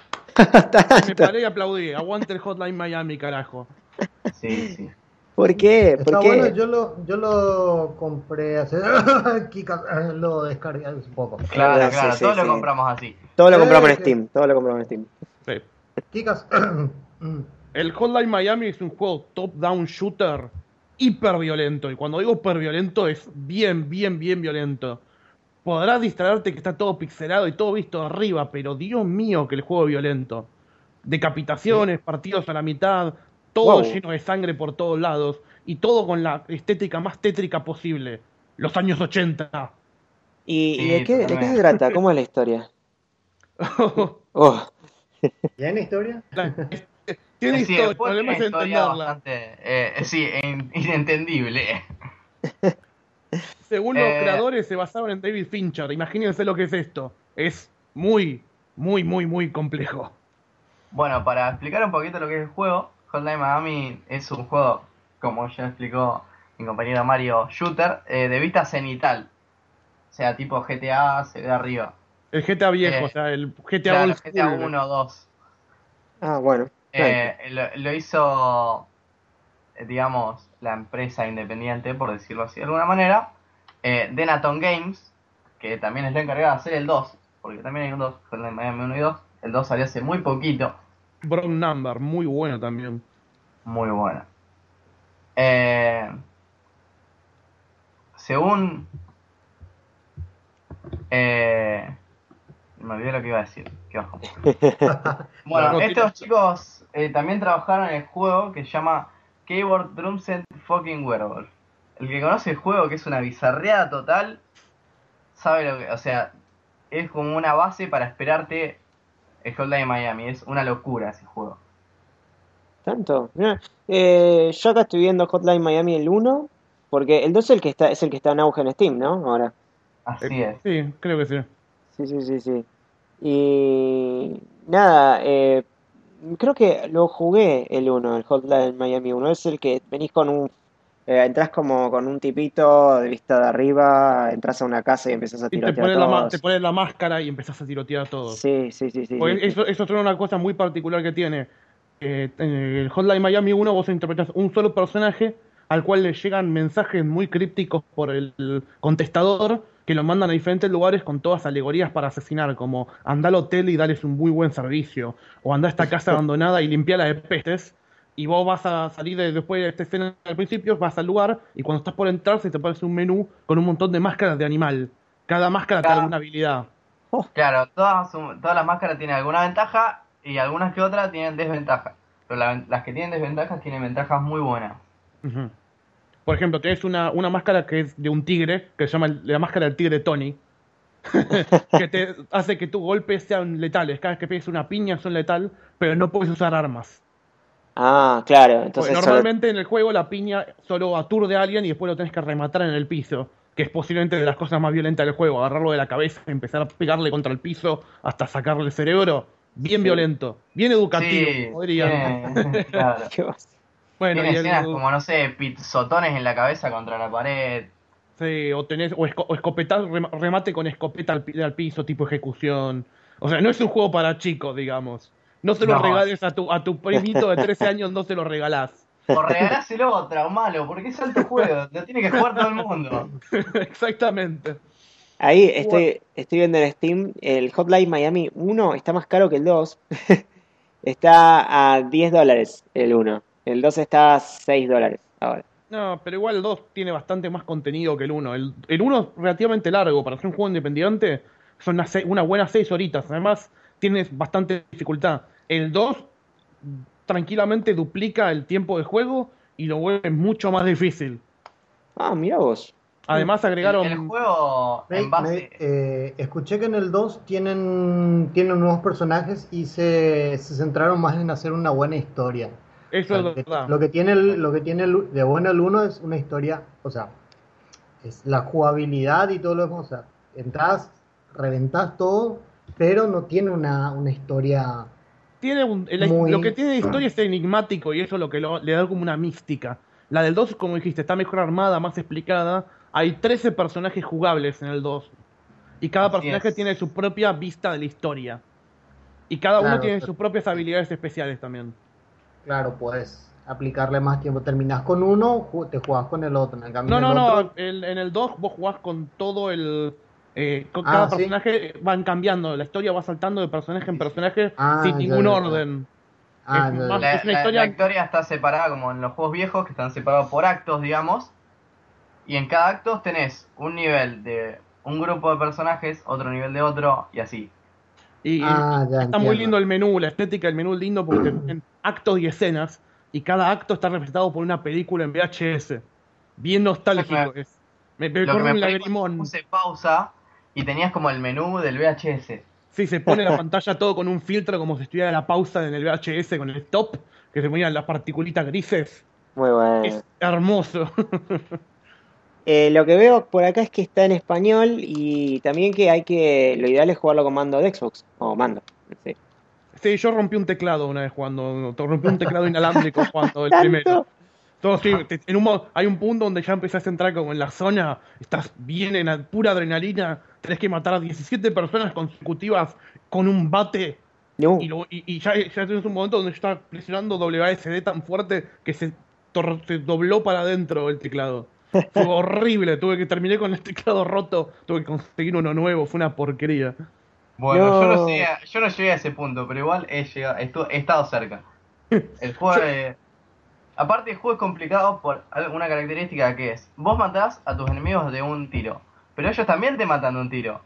me tanto. paré y aplaudí. Aguante el Hotline Miami, carajo. Sí, sí. ¿Por qué? ¿Por Está bueno, qué? yo lo, yo lo compré hace... Kika, lo descargué hace poco. Claro, Eh, sí, claro, sí, todos lo sí. compramos así. Todo lo compramos Eh, en que- Steam, todo lo compramos en Steam. Sí. Kikas. Mm. El Hotline Miami es un juego top-down shooter hiper violento. Y cuando digo hiper violento es bien, bien, bien violento. Podrás distraerte que está todo pixelado y todo visto de arriba, pero Dios mío que el juego es violento. Sí. Decapitaciones, partidos a la mitad, todo Wow. lleno de sangre por todos lados y todo con la estética más tétrica posible. Los años ochenta. ¿Y, y de Sí, qué, de qué se totalmente. trata? ¿Cómo es la historia? Oh, ¿Tiene historia? La- Eh, Tiene sí, el historia, el juego problema tiene es una historia entenderla. bastante, eh, sí, in- inentendible. Según los Eh, creadores, se basaron en David Fincher. Imagínense lo que es esto. Es muy, muy, muy, muy complejo. bueno, para explicar un poquito lo que es el juego, Hotline Miami es un juego, como ya explicó mi compañero Mario, shooter, eh, de vista cenital. O sea, tipo G T A se ve arriba. El G T A viejo, o Eh, sea, el G T A claro, old G T A school. uno, dos. ah, bueno, tranqui. Eh, lo, lo hizo, eh, digamos, la empresa independiente, por decirlo así de alguna manera, eh, Denaton Games, que también es la encargada de hacer el dos, porque también hay un dos, Hotline Miami uno y dos. El dos salió hace muy poquito, Brown Number, muy bueno también. muy bueno. Eh, según... Eh, me olvidé lo que iba a decir. Qué bajo. Bueno, No, estos tiene- chicos eh, también trabajaron en el juego que se llama Keyboard Drums and Fucking Werewolf. El que conoce el juego, que es una bizarreada total, sabe lo que... O sea, es como una base para esperarte el Hotline Miami. Es una locura ese juego. Tanto. Mirá, eh, yo acá estoy viendo Hotline Miami el uno, porque el dos es el que está, es el que está en auge en Steam, ¿no? Ahora. Así es. Sí, creo que sí. Sí, sí, sí, sí. Y nada, eh, creo que lo jugué el uno, el Hotline Miami uno. Es el que venís con un... eh, entrás como con un tipito de vista de arriba, entras a una casa y empiezas a Y te tirotear a pones la, ma- te todos. pones la máscara y empezás a tirotear a todos. Sí, sí, sí, sí, sí, Pues sí. eso, eso es una cosa muy particular que tiene. Eh, en el Hotline Miami uno vos interpretás un solo personaje al cual le llegan mensajes muy crípticos por el contestador que lo mandan a diferentes lugares con todas alegorías para asesinar, como anda al hotel y dales un muy buen servicio, o anda a esta casa abandonada y limpiala de pestes, y vos vas a salir de- después de esta escena al principio, vas al lugar y cuando estás por entrar se te aparece un menú con un montón de máscaras de animal. Cada máscara te da alguna Cada- habilidad. Oh, claro, todas, son- todas las máscaras tienen alguna ventaja y algunas que otras tienen desventaja. Pero la- las que tienen desventajas tienen ventajas muy buenas. Ujú. Por ejemplo, tenés una, una máscara que es de un tigre, que se llama el- la máscara del tigre Tony, que te hace que tus golpes sean letales. Cada vez que pegues una piña son letal, pero no puedes usar armas. ah, claro, Porque entonces solo... normalmente en el juego la piña solo aturde a alguien y después lo tenés que rematar en el piso, que es posiblemente de las cosas más violentas del juego. Agarrarlo de la cabeza, empezar a pegarle contra el piso hasta sacarle el cerebro. Bien Sí, violento, bien educativo, Sí, como dirían. tiene, claro. Dios. Bueno, Tiene y escenas el, como, no sé, pisotones en la cabeza contra la pared. sí, o tenés, o, esco- o escopetar, rem- remate con escopeta al, pi- al piso, tipo ejecución. O sea, no es un juego para chicos, digamos. No se lo No, regales a tu, a tu primito de trece años, no se lo regalás. o regaláselo o traumalo, porque es alto juego, lo tiene que jugar todo el mundo. Exactamente. Ahí Bueno, estoy, estoy viendo en Steam, el Hotline Miami uno está más caro que el dos. Está a diez dólares el uno. El dos está a seis dólares ahora. no, pero igual el dos tiene bastante más contenido que el uno. El, el uno es relativamente largo para ser un juego independiente. Son unas se- una buena seis horitas. Además, tienes bastante dificultad. El dos tranquilamente duplica el tiempo de juego y lo vuelve mucho más difícil. Ah, mira vos. Hmm. Además El, el agregaron, juego en Me- me- base... eh, escuché que en el dos tienen, tienen nuevos personajes y se, se centraron más en hacer una buena historia. O eso sea, es lo que, verdad. lo que tiene, el- lo que tiene el- de bueno el uno es una historia, o sea, es la jugabilidad y todo lo demás. O sea, entras, reventás todo, pero no tiene una, una historia Tiene un- el- lo que muy... tiene de historia es enigmático y eso es lo que lo- le da como una mística. La del dos, como dijiste, está mejor armada, más explicada. Hay trece personajes jugables en el dos. Y cada Así personaje es. tiene su propia vista de la historia. Y cada uno Claro, o tiene sea, sus propias habilidades especiales también. claro, puedes aplicarle más tiempo. Terminás con uno, ju- te jugás con el otro. En cambio, No, en el no, no. otro... el- en el dos vos jugás con todo el. Eh, con cada Ah, sí. personaje van cambiando. La historia va saltando de personaje en personaje sin Ah, ya, ningún ya, ya. orden. Es Ah, ya, más, ya. es La, una la- la historia. historia está separada como en los juegos viejos, que están separados por actos, digamos. Y en cada acto tenés un nivel de un grupo de personajes, otro nivel de otro, y así. Y, y Ah, ya está muy lindo entiendo. el menú, la estética del menú es lindo porque te ponen actos y escenas. Y cada acto está representado por una película en V H S. Bien Lo que me, nostálgico es. Me, me lo que corre me un pedí cuando yo lagrimón. puse pausa y tenías como el menú del V H S. Sí, se pone la pantalla todo con un filtro como si estuviera la pausa en el V H S con el stop, que se ponían las particulitas grises. Muy bueno. Es hermoso. Eh, lo que veo por acá es que está en español y también que hay que... Lo ideal es jugarlo con mando de Xbox. O mando. Sí. Sí, yo rompí un teclado una vez jugando. Rompí un teclado inalámbrico jugando el primero. ¿Tanto? Todo sí, te- en un, mo- hay un punto donde ya empezás a entrar como en la zona, estás bien en a- pura adrenalina, tenés que matar a diecisiete personas consecutivas con un bate y, No. lo- y, y ya, ya tienes un momento donde estás presionando W A S D tan fuerte que se, tor- se dobló para adentro el teclado. Fue horrible, tuve que terminar con el teclado roto, tuve que conseguir uno nuevo, fue una porquería. Bueno, yo no llegué No. a, yo no llegué a ese punto, pero igual he, llegado, estu- he estado cerca. El juego Yo- es- Aparte el juego es complicado por una característica que es, vos matás a tus enemigos de un tiro, pero ellos también te matan de un tiro.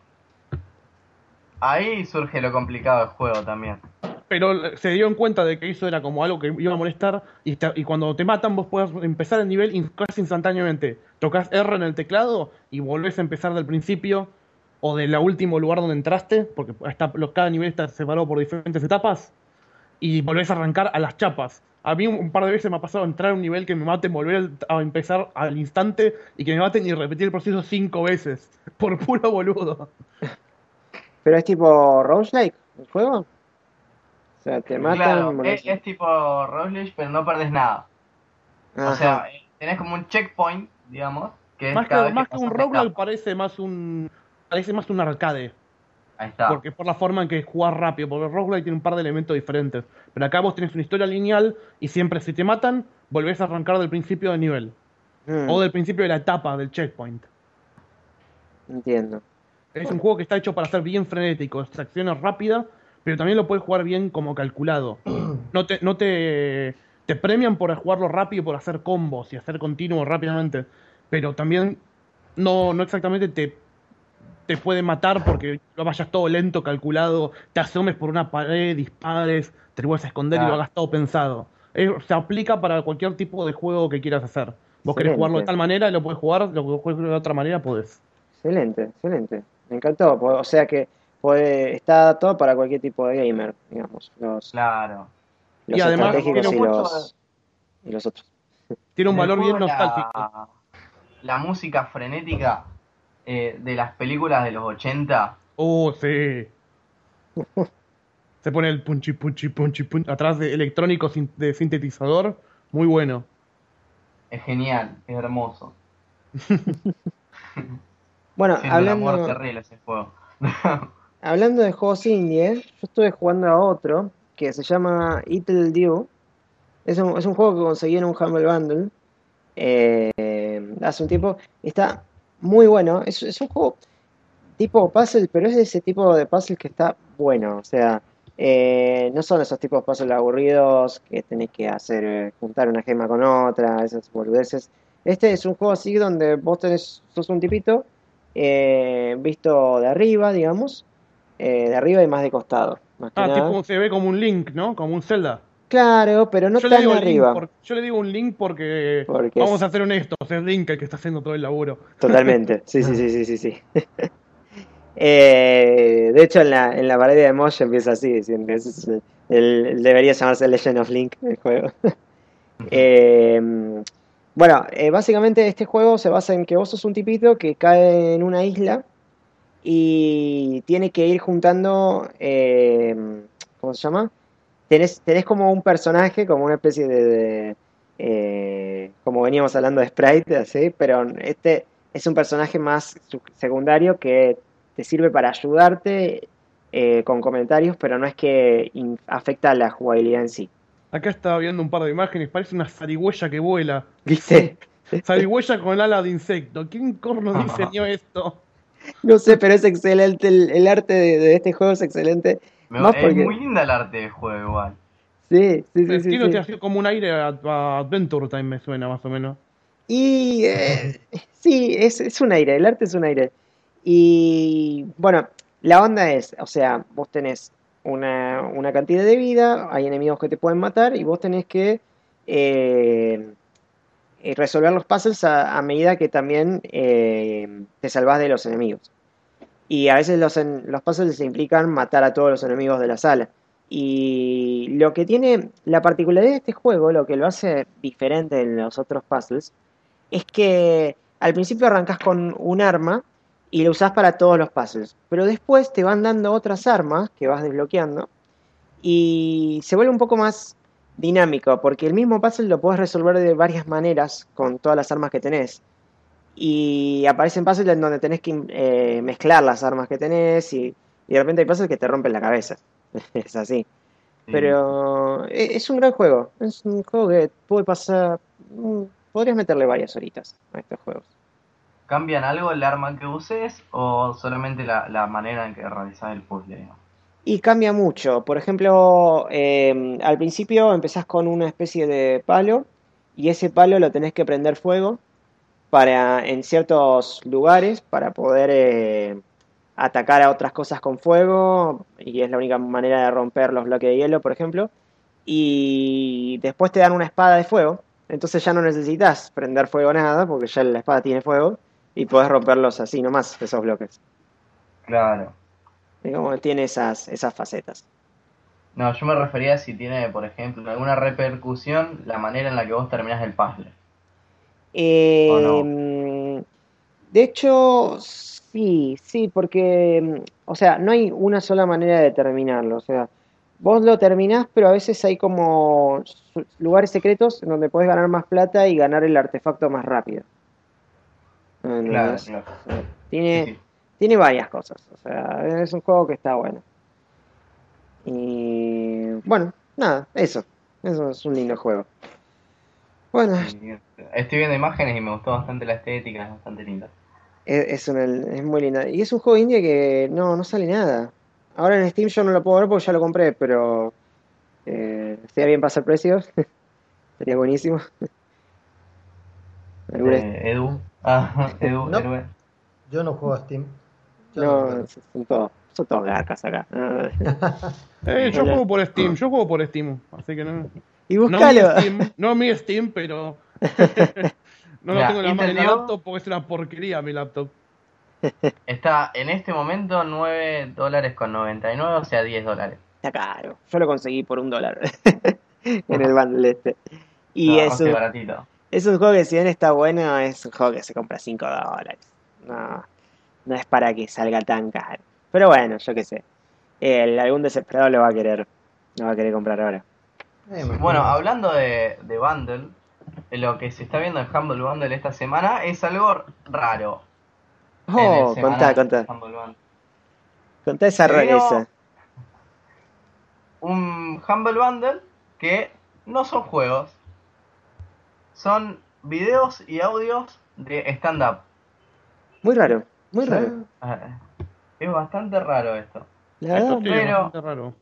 Ahí surge lo complicado del juego también. pero se dieron cuenta de que eso era como algo que iba a molestar y, te- y cuando te matan vos puedes empezar el nivel in- casi instantáneamente. Tocas R en el teclado y volvés a empezar del principio o del último lugar donde entraste, porque está, los- cada nivel está separado por diferentes etapas y volvés a arrancar a las chapas. A mí un, un par de veces me ha pasado entrar a un nivel que me maten, volver al- a empezar al instante y que me maten y repetir el proceso cinco veces. Por puro boludo. Pero es tipo roguelike el juego. O sea, te matan, Claro, es, volvés. es tipo roguelike, pero no perdés nada. O Ajá. sea, eh, tenés como un checkpoint, digamos, que es Más que, cada vez que más que un pasas la roguelike etapa. parece más un. Parece más un arcade. Ahí está. Porque por la forma en que jugar rápido. Porque el roguelike tiene un par de elementos diferentes. Pero acá vos tenés una historia lineal y siempre si te matan, volvés a arrancar del principio del nivel. Mm, O del principio de la etapa del checkpoint. entiendo. Es un juego que está hecho para ser bien frenético, extracciones rápidas, pero también lo puedes jugar bien como calculado. No te, no te, te premian por jugarlo rápido, por hacer combos y hacer continuos rápidamente, pero también no, no exactamente te, te puede matar porque lo vayas todo lento, calculado, te asomes por una pared, dispares, te vuelves a esconder y lo Claro. hagas todo pensado. Es- se aplica para cualquier tipo de juego que quieras hacer. Vos querés jugarlo de Excelente, tal manera y lo puedes jugar, lo que juegues de otra manera podés. excelente, excelente. Me encantó. po- O sea que puede, está adaptado para cualquier tipo de gamer, digamos. Los, Claro. Y los Lo además que me tiene estratégicos gustó y un, mucho los, y los otros. tiene un del valor juego bien es nostálgico. la, la música frenética eh, de las películas de los ochenta. Oh, sí. Se pone el punchi punchi punchi punchi atrás de electrónico sin- de sintetizador. Muy bueno. Es genial, es hermoso. Bueno, Siendo un amor hablando, terrible ese juego. hablando de juegos indie, yo estuve jugando a otro que se llama Little Dew. Es un, es un juego que conseguí en un Humble Bundle eh, hace un tiempo. Está muy bueno. Es, es un juego tipo puzzle, pero es de ese tipo de puzzle que está bueno. O sea, eh, no son esos tipos de puzzles aburridos que tenés que hacer, eh, juntar una gema con otra, esas boludeces. Este es un juego así donde vos tenés, sos un tipito eh, visto de arriba, digamos, eh, de arriba y más de costado, más que Ah, nada. tipo se ve como un Link, ¿no? Como un Zelda. Claro, pero no Yo le tan digo Link arriba, por, yo le digo un Link porque porque vamos es a ser honestos, es Link el que está haciendo todo el laburo. totalmente. Sí, sí, sí, sí, sí, sí. Eh, de hecho, en la, en la pared de emoji empieza así, diciendo que ese es el, el- debería llamarse Legend of Link, el juego. Eh, bueno, eh, básicamente este juego se basa en que vos sos un tipito que cae en una isla y tiene que ir juntando, eh, ¿cómo se llama? Tenés, tenés como un personaje, como una especie de, de, eh, como veníamos hablando de Sprite, así, pero este es un personaje más su- secundario que te sirve para ayudarte eh, con comentarios, pero no es que in- afecta a la jugabilidad en sí. Acá estaba viendo un par de imágenes, parece una zarigüeya que vuela. ¿Viste? Zarigüeya con ala de insecto. ¿Quién corno diseñó esto? No sé, pero es excelente, el, el arte de, de este juego es excelente, Me- más es porque, muy linda el arte del juego igual. sí, sí, sí, Eh, sí, Tiene sí. así como un aire a, a Adventure Time, me suena más o menos. Y eh, sí, es, es un aire, el arte es un aire. Y bueno, la onda es, o sea, vos tenés una, una cantidad de vida, hay enemigos que te pueden matar y vos tenés que eh, eh, resolver los puzzles a, a medida que también eh, te salvás de los enemigos. Y a veces los, en- los puzzles implican matar a todos los enemigos de la sala. Y lo que tiene la particularidad de este juego, lo que lo hace diferente en los otros puzzles, es que al principio arrancas con un arma y lo usás para todos los puzzles. Pero después te van dando otras armas que vas desbloqueando y se vuelve un poco más dinámico, porque el mismo puzzle lo puedes resolver de varias maneras con todas las armas que tenés. Y aparecen puzzles en donde tenés que eh, mezclar las armas que tenés y, y de repente hay puzzles que te rompen la cabeza. Es así. Sí. Pero e- es un gran juego. Es un juego que puede pasar. mm, Podrías meterle varias horitas a estos juegos. ¿Cambian algo el arma que uses o solamente la, la manera en que realizas el puzzle, digamos? Y cambia mucho. Por ejemplo, eh, al principio empezás con una especie de palo y ese palo lo tenés que prender fuego para en ciertos lugares para poder eh, atacar a otras cosas con fuego y es la única manera de romper los bloques de hielo, por ejemplo. Y después te dan una espada de fuego, entonces ya no necesitas prender fuego nada porque ya la espada tiene fuego y podés romperlos así nomás, esos bloques. Claro. Digamos, tiene esas, esas facetas. No, yo me refería a si tiene, por ejemplo, alguna repercusión la manera en la que vos terminás el puzzle. ¿O Eh, no? de hecho, sí, sí, porque, mm, o sea, no hay una sola manera de terminarlo. O sea, vos lo terminás, pero a veces hay como su- lugares secretos en donde podés ganar más plata y ganar el artefacto más rápido. Claro, ¿Entendés? claro. O sea, Sí, tiene, sí. tiene varias cosas. O sea, es un juego que está bueno. Y bueno, nada, eso. Eso es un lindo juego. Bueno, Sí, estoy viendo imágenes y me gustó bastante la estética, es bastante linda. es, es, una- es muy lindo. Y es un juego indie que no, no sale nada. Ahora en Steam yo no lo puedo ver porque ya lo compré, pero eh, estaría bien pasar precios. Sería buenísimo. Alguna- De Edu. Ah, Edu, No, héroe. yo no juego a Steam. Yo no lo no, toco. son todos, son todos garcas acá. No, Eh, Sí. yo no, no. juego por Steam, yo juego por Steam, así que no. Y No mi buscalo. Steam, no mi Steam, pero no lo Mira, tengo en la, ma- en la Intel laptop porque es una porquería mi laptop. está en este momento nueve dólares con noventa y nueve, o sea, diez dólares. Está caro. Yo lo conseguí por un dólar en el bundle este. Lo Y es agarraste un, baratito. es un juego que si bien está bueno, es un juego que se compra cinco dólares. No, no es para que salga tan caro. Pero bueno, yo qué sé. El, algún desesperado lo va a querer. Lo va a querer comprar ahora. Me Bueno, imagino. hablando de, de Bundle, lo que se está viendo en Humble Bundle esta semana es algo raro en el Oh, contá, semanal contá. Humble Bundle. Contá esa Se rareza. vino un Humble Bundle que no son juegos, son videos y audios de stand-up. Muy raro, muy raro. Ah, Ah, Es bastante raro esto. La Esto verdad, sí, es Pero, bastante raro.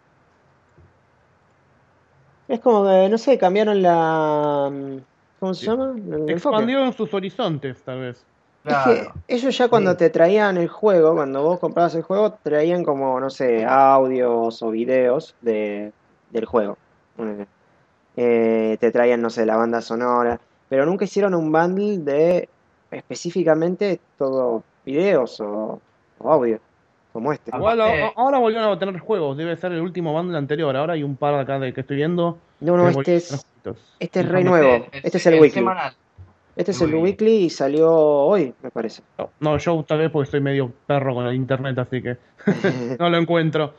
es como que, no sé, cambiaron la... mm, ¿Cómo se Sí. llama? El enfoque. Expandieron sus horizontes, tal vez. Es que claro, ellos ya cuando sí. te traían el juego, cuando vos comprabas el juego, traían como, no sé, audios o videos de, del juego. Ponele. Eh, te traían, no sé, la banda sonora, pero nunca hicieron un bundle de específicamente todo videos o, o audio, como este. Igual a- a- aparte, ahora volvieron a tener juegos, debe ser el último bundle anterior. Ahora hay un par acá de que estoy viendo No, que no, volvieron este a tener es, jueguitos. este es Y re son este, nuevo. el, el Este es se- el el weekly. semanal, Este el es el weekly. weekly y salió hoy, me parece. No, no, yo tal vez porque estoy medio perro con el internet, así que no lo encuentro.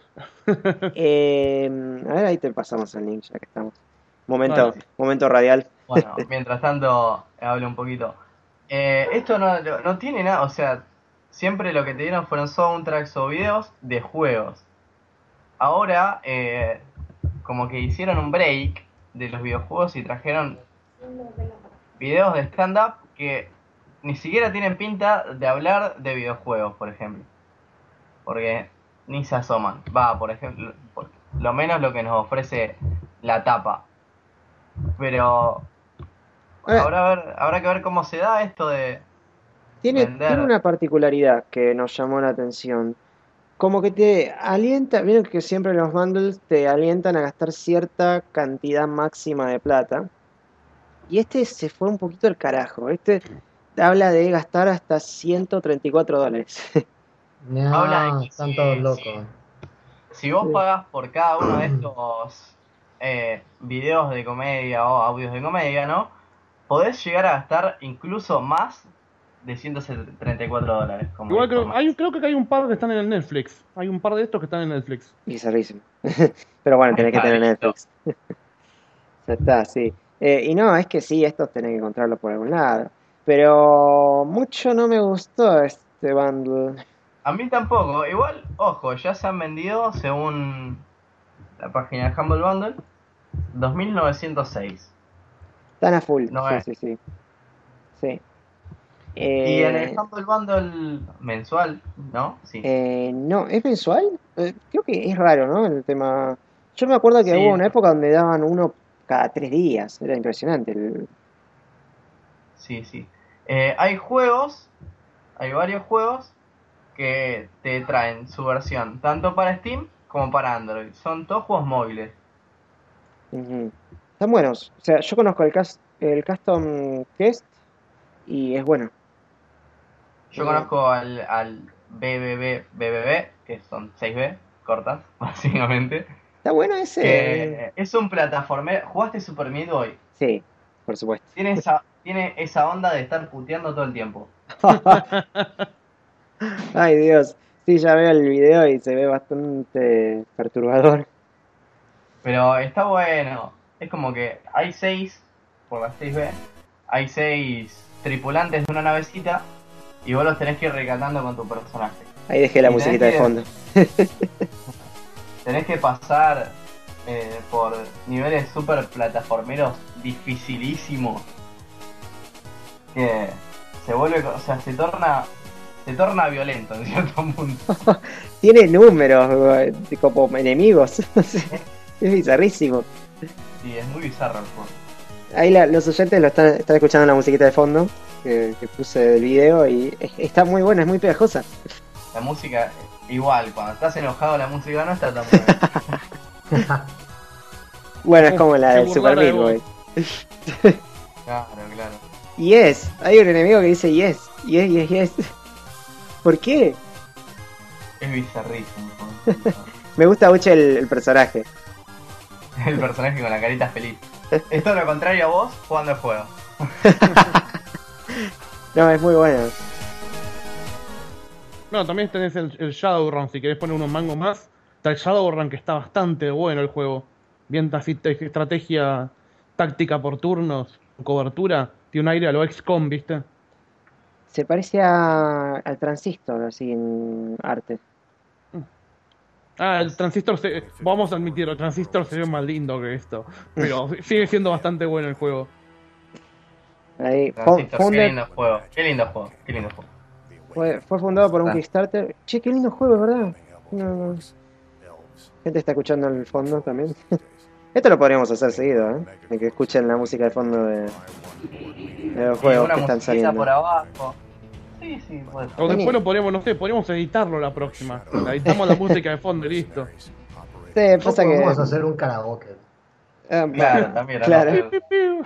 Eh, a ver, ahí te pasamos el link ya que estamos. Momento, Dale. momento radial. Bueno, mientras tanto, hablo un poquito. Eh, esto no, no no tiene nada, o sea, siempre lo que te dieron fueron soundtracks o videos de juegos. Ahora, eh, como que hicieron un break de los videojuegos y trajeron videos de stand-up que ni siquiera tienen pinta de hablar de videojuegos, por ejemplo. Porque ni se asoman. Va, por ejemplo, por lo menos lo que nos ofrece la tapa. Pero Ahora, habrá, ver, habrá que ver cómo se da esto de tiene, tiene vender. una particularidad que nos llamó la atención. Como que te alienta, vieron que siempre los bundles te alientan a gastar cierta cantidad máxima de plata. Y este se fue un poquito al carajo. Este habla de gastar hasta ciento treinta y cuatro dólares. Habla de No, que están todos si, locos. si, si vos Sí. pagás por cada uno de estos eh, videos de comedia o audios de comedia, ¿no? Podés llegar a gastar incluso más de ciento treinta y cuatro dólares como Igual creo, hay, información. creo que hay un par que están en el Netflix. Hay un par de estos que están en Netflix. Bizarrísimo. Pero bueno, tenés que tener Listo. Netflix. Ya está, sí. Eh, y no, es que sí, estos tenés que encontrarlos por algún lado. Pero mucho no me gustó este bundle. A mí tampoco. Igual, ojo, ya se han vendido, según la página de Humble Bundle, dos mil novecientos seis. Tan a full, No sí, es. sí, sí. Sí. Y en el Eh, Humble Bundle mensual, ¿no? Sí. eh, no, ¿es mensual? Eh, creo que es raro, ¿no? El tema. Yo me acuerdo que hubo Sí, una época donde daban uno cada tres días. Era impresionante. el- sí, sí. Eh, hay juegos, hay varios juegos que te traen su versión, tanto para Steam como para Android. Son todos juegos móviles. Ujú. Están buenos. O sea, yo conozco el, cas- el Custom Quest y es bueno. Yo Eh, conozco al, al B B B B B B, que son seis B, cortas, básicamente. Está bueno ese. Que es un plataformero. ¿Jugaste Super Meat Boy? Sí, por supuesto. Tiene esa, tiene esa onda de estar puteando todo el tiempo. Ay, Dios. Sí, ya veo el video y se ve bastante perturbador. Pero está bueno. Es como que hay seis, por las seis B, hay seis tripulantes de una navecita y vos los tenés que ir rescatando con tu personaje. Ahí dejé la Y musiquita de tenés que- fondo. Tenés que pasar eh, por niveles super plataformeros dificilísimos. Que se vuelve, o sea, se torna, se torna violento en cierto punto. Tiene números güey, como enemigos. Es bizarrísimo. Sí, es muy bizarro el juego. Ahí la- los oyentes lo están, están escuchando la musiquita de fondo que, que puse del video y es- está muy buena, es muy pegajosa. La música, igual, cuando estás enojado la música no está tan buena. Bueno, es Uf, como la se del Super burlaron de Meat Boy. Claro, claro. Yes, hay un enemigo que dice yes, yes, yes, yes. ¿Por qué? Es bizarrísimo. el juego. Me gusta mucho el, el personaje. El personaje con la carita feliz. Es todo lo contrario a vos jugando el juego. No, es muy bueno. No, también tenés el, el Shadowrun, si querés poner unos mangos más. Está el Shadowrun, que está bastante bueno el juego. Bien así, te- estrategia táctica por turnos, cobertura. Tiene un aire a lo X COM, ¿viste? Se parece a, al Transistor, así en arte. Ah, el Transistor, se, vamos a admitirlo, el Transistor se ve más lindo que esto. Pero sigue siendo bastante bueno el juego. Ahí, Fo- Transistor, qué Founded lindo juego, qué lindo juego, qué lindo juego. fue, fue fundado por un Ah. Kickstarter. Che, qué lindo juego, ¿verdad? No, no. Gente está escuchando en el fondo también. Esto lo podríamos hacer seguido, ¿eh? De que escuchen la música de fondo de, de los Y juegos una que están musiquita saliendo. por abajo. Sí, sí, puede ser. O Vení. después lo podríamos, no sé, podríamos editarlo la próxima. Editamos la música de fondo y listo. Sí, No pasa que... podemos hacer un karaoke. Ah, Claro, también. ¿no? Claro. Pero- Piu, piu.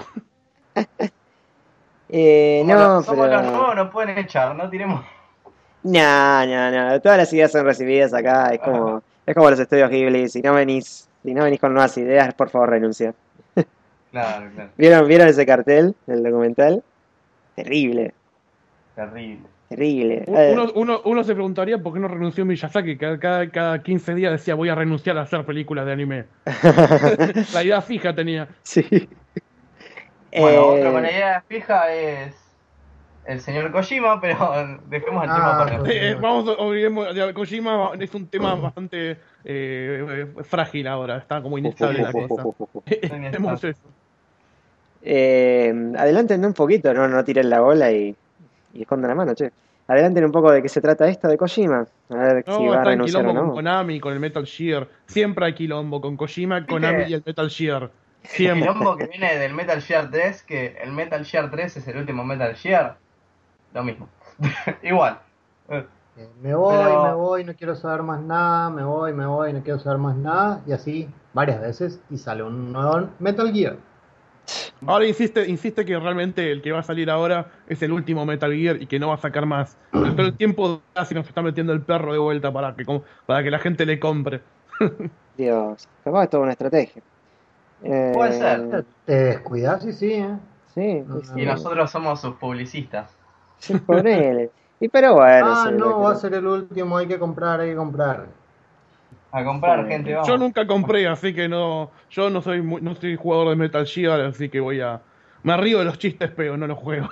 Eh, Como, no, los, como los pero... nuevos nos pueden echar, no tiremos. No, no, no. Todas las ideas son recibidas acá. Es como, es como los estudios Ghibli. Si no venís, si no venís con nuevas ideas, por favor renuncia. Claro, claro. ¿Vieron, ¿vieron ese cartel del documental? Terrible, Terrible. terrible. Eh, Uno, uno, uno se preguntaría por qué no renunció Miyazaki, que cada, cada quince días decía voy a renunciar a hacer películas de anime. La idea fija tenía. sí. Bueno, Eh, otro con la idea fija es el señor Kojima, pero dejemos el tema Ah, para pues. Eh, vamos, olvidemos, de Kojima es un tema bastante eh, eh, frágil ahora, está como inestable la cosa. Tenemos eso. Eh, adelanten un poquito, no, no tiren la bola y, y escondan la mano, che. Adelanten un poco de qué se trata esto de Kojima. A ver si No, va a está en renunciar o quilombo con no. Konami, con el Metal Gear. Siempre hay quilombo con Kojima, Konami y el Metal Gear. El Siempre. quilombo que viene del Metal Gear tres, que el Metal Gear tres es el último Metal Gear, lo mismo. Igual. Eh, Eh, Me voy, Pero- me voy, no quiero saber más nada, me voy, me voy, no quiero saber más nada, y así varias veces, y sale un nuevo Metal Gear. Ahora insiste, insiste que realmente el que va a salir ahora es el último Metal Gear y que no va a sacar más. Pero todo el tiempo casi nos está metiendo el perro de vuelta para que, com- para que la gente le compre. Dios, capaz es toda una estrategia. Eh, Puede ser. Te descuidas y sí, ¿eh? Sí, No, sí, no, Y sí. nosotros somos sus publicistas. Sí, ponele. Y pero bueno, Ah, sí, no, lo va a que- ser el último, hay que comprar, hay que comprar. A comprar, Sí. gente, Yo vamos. nunca compré, así que no. Yo no soy muy- no soy jugador de Metal Gear, así que voy a. Me río de los chistes, pero no los juego.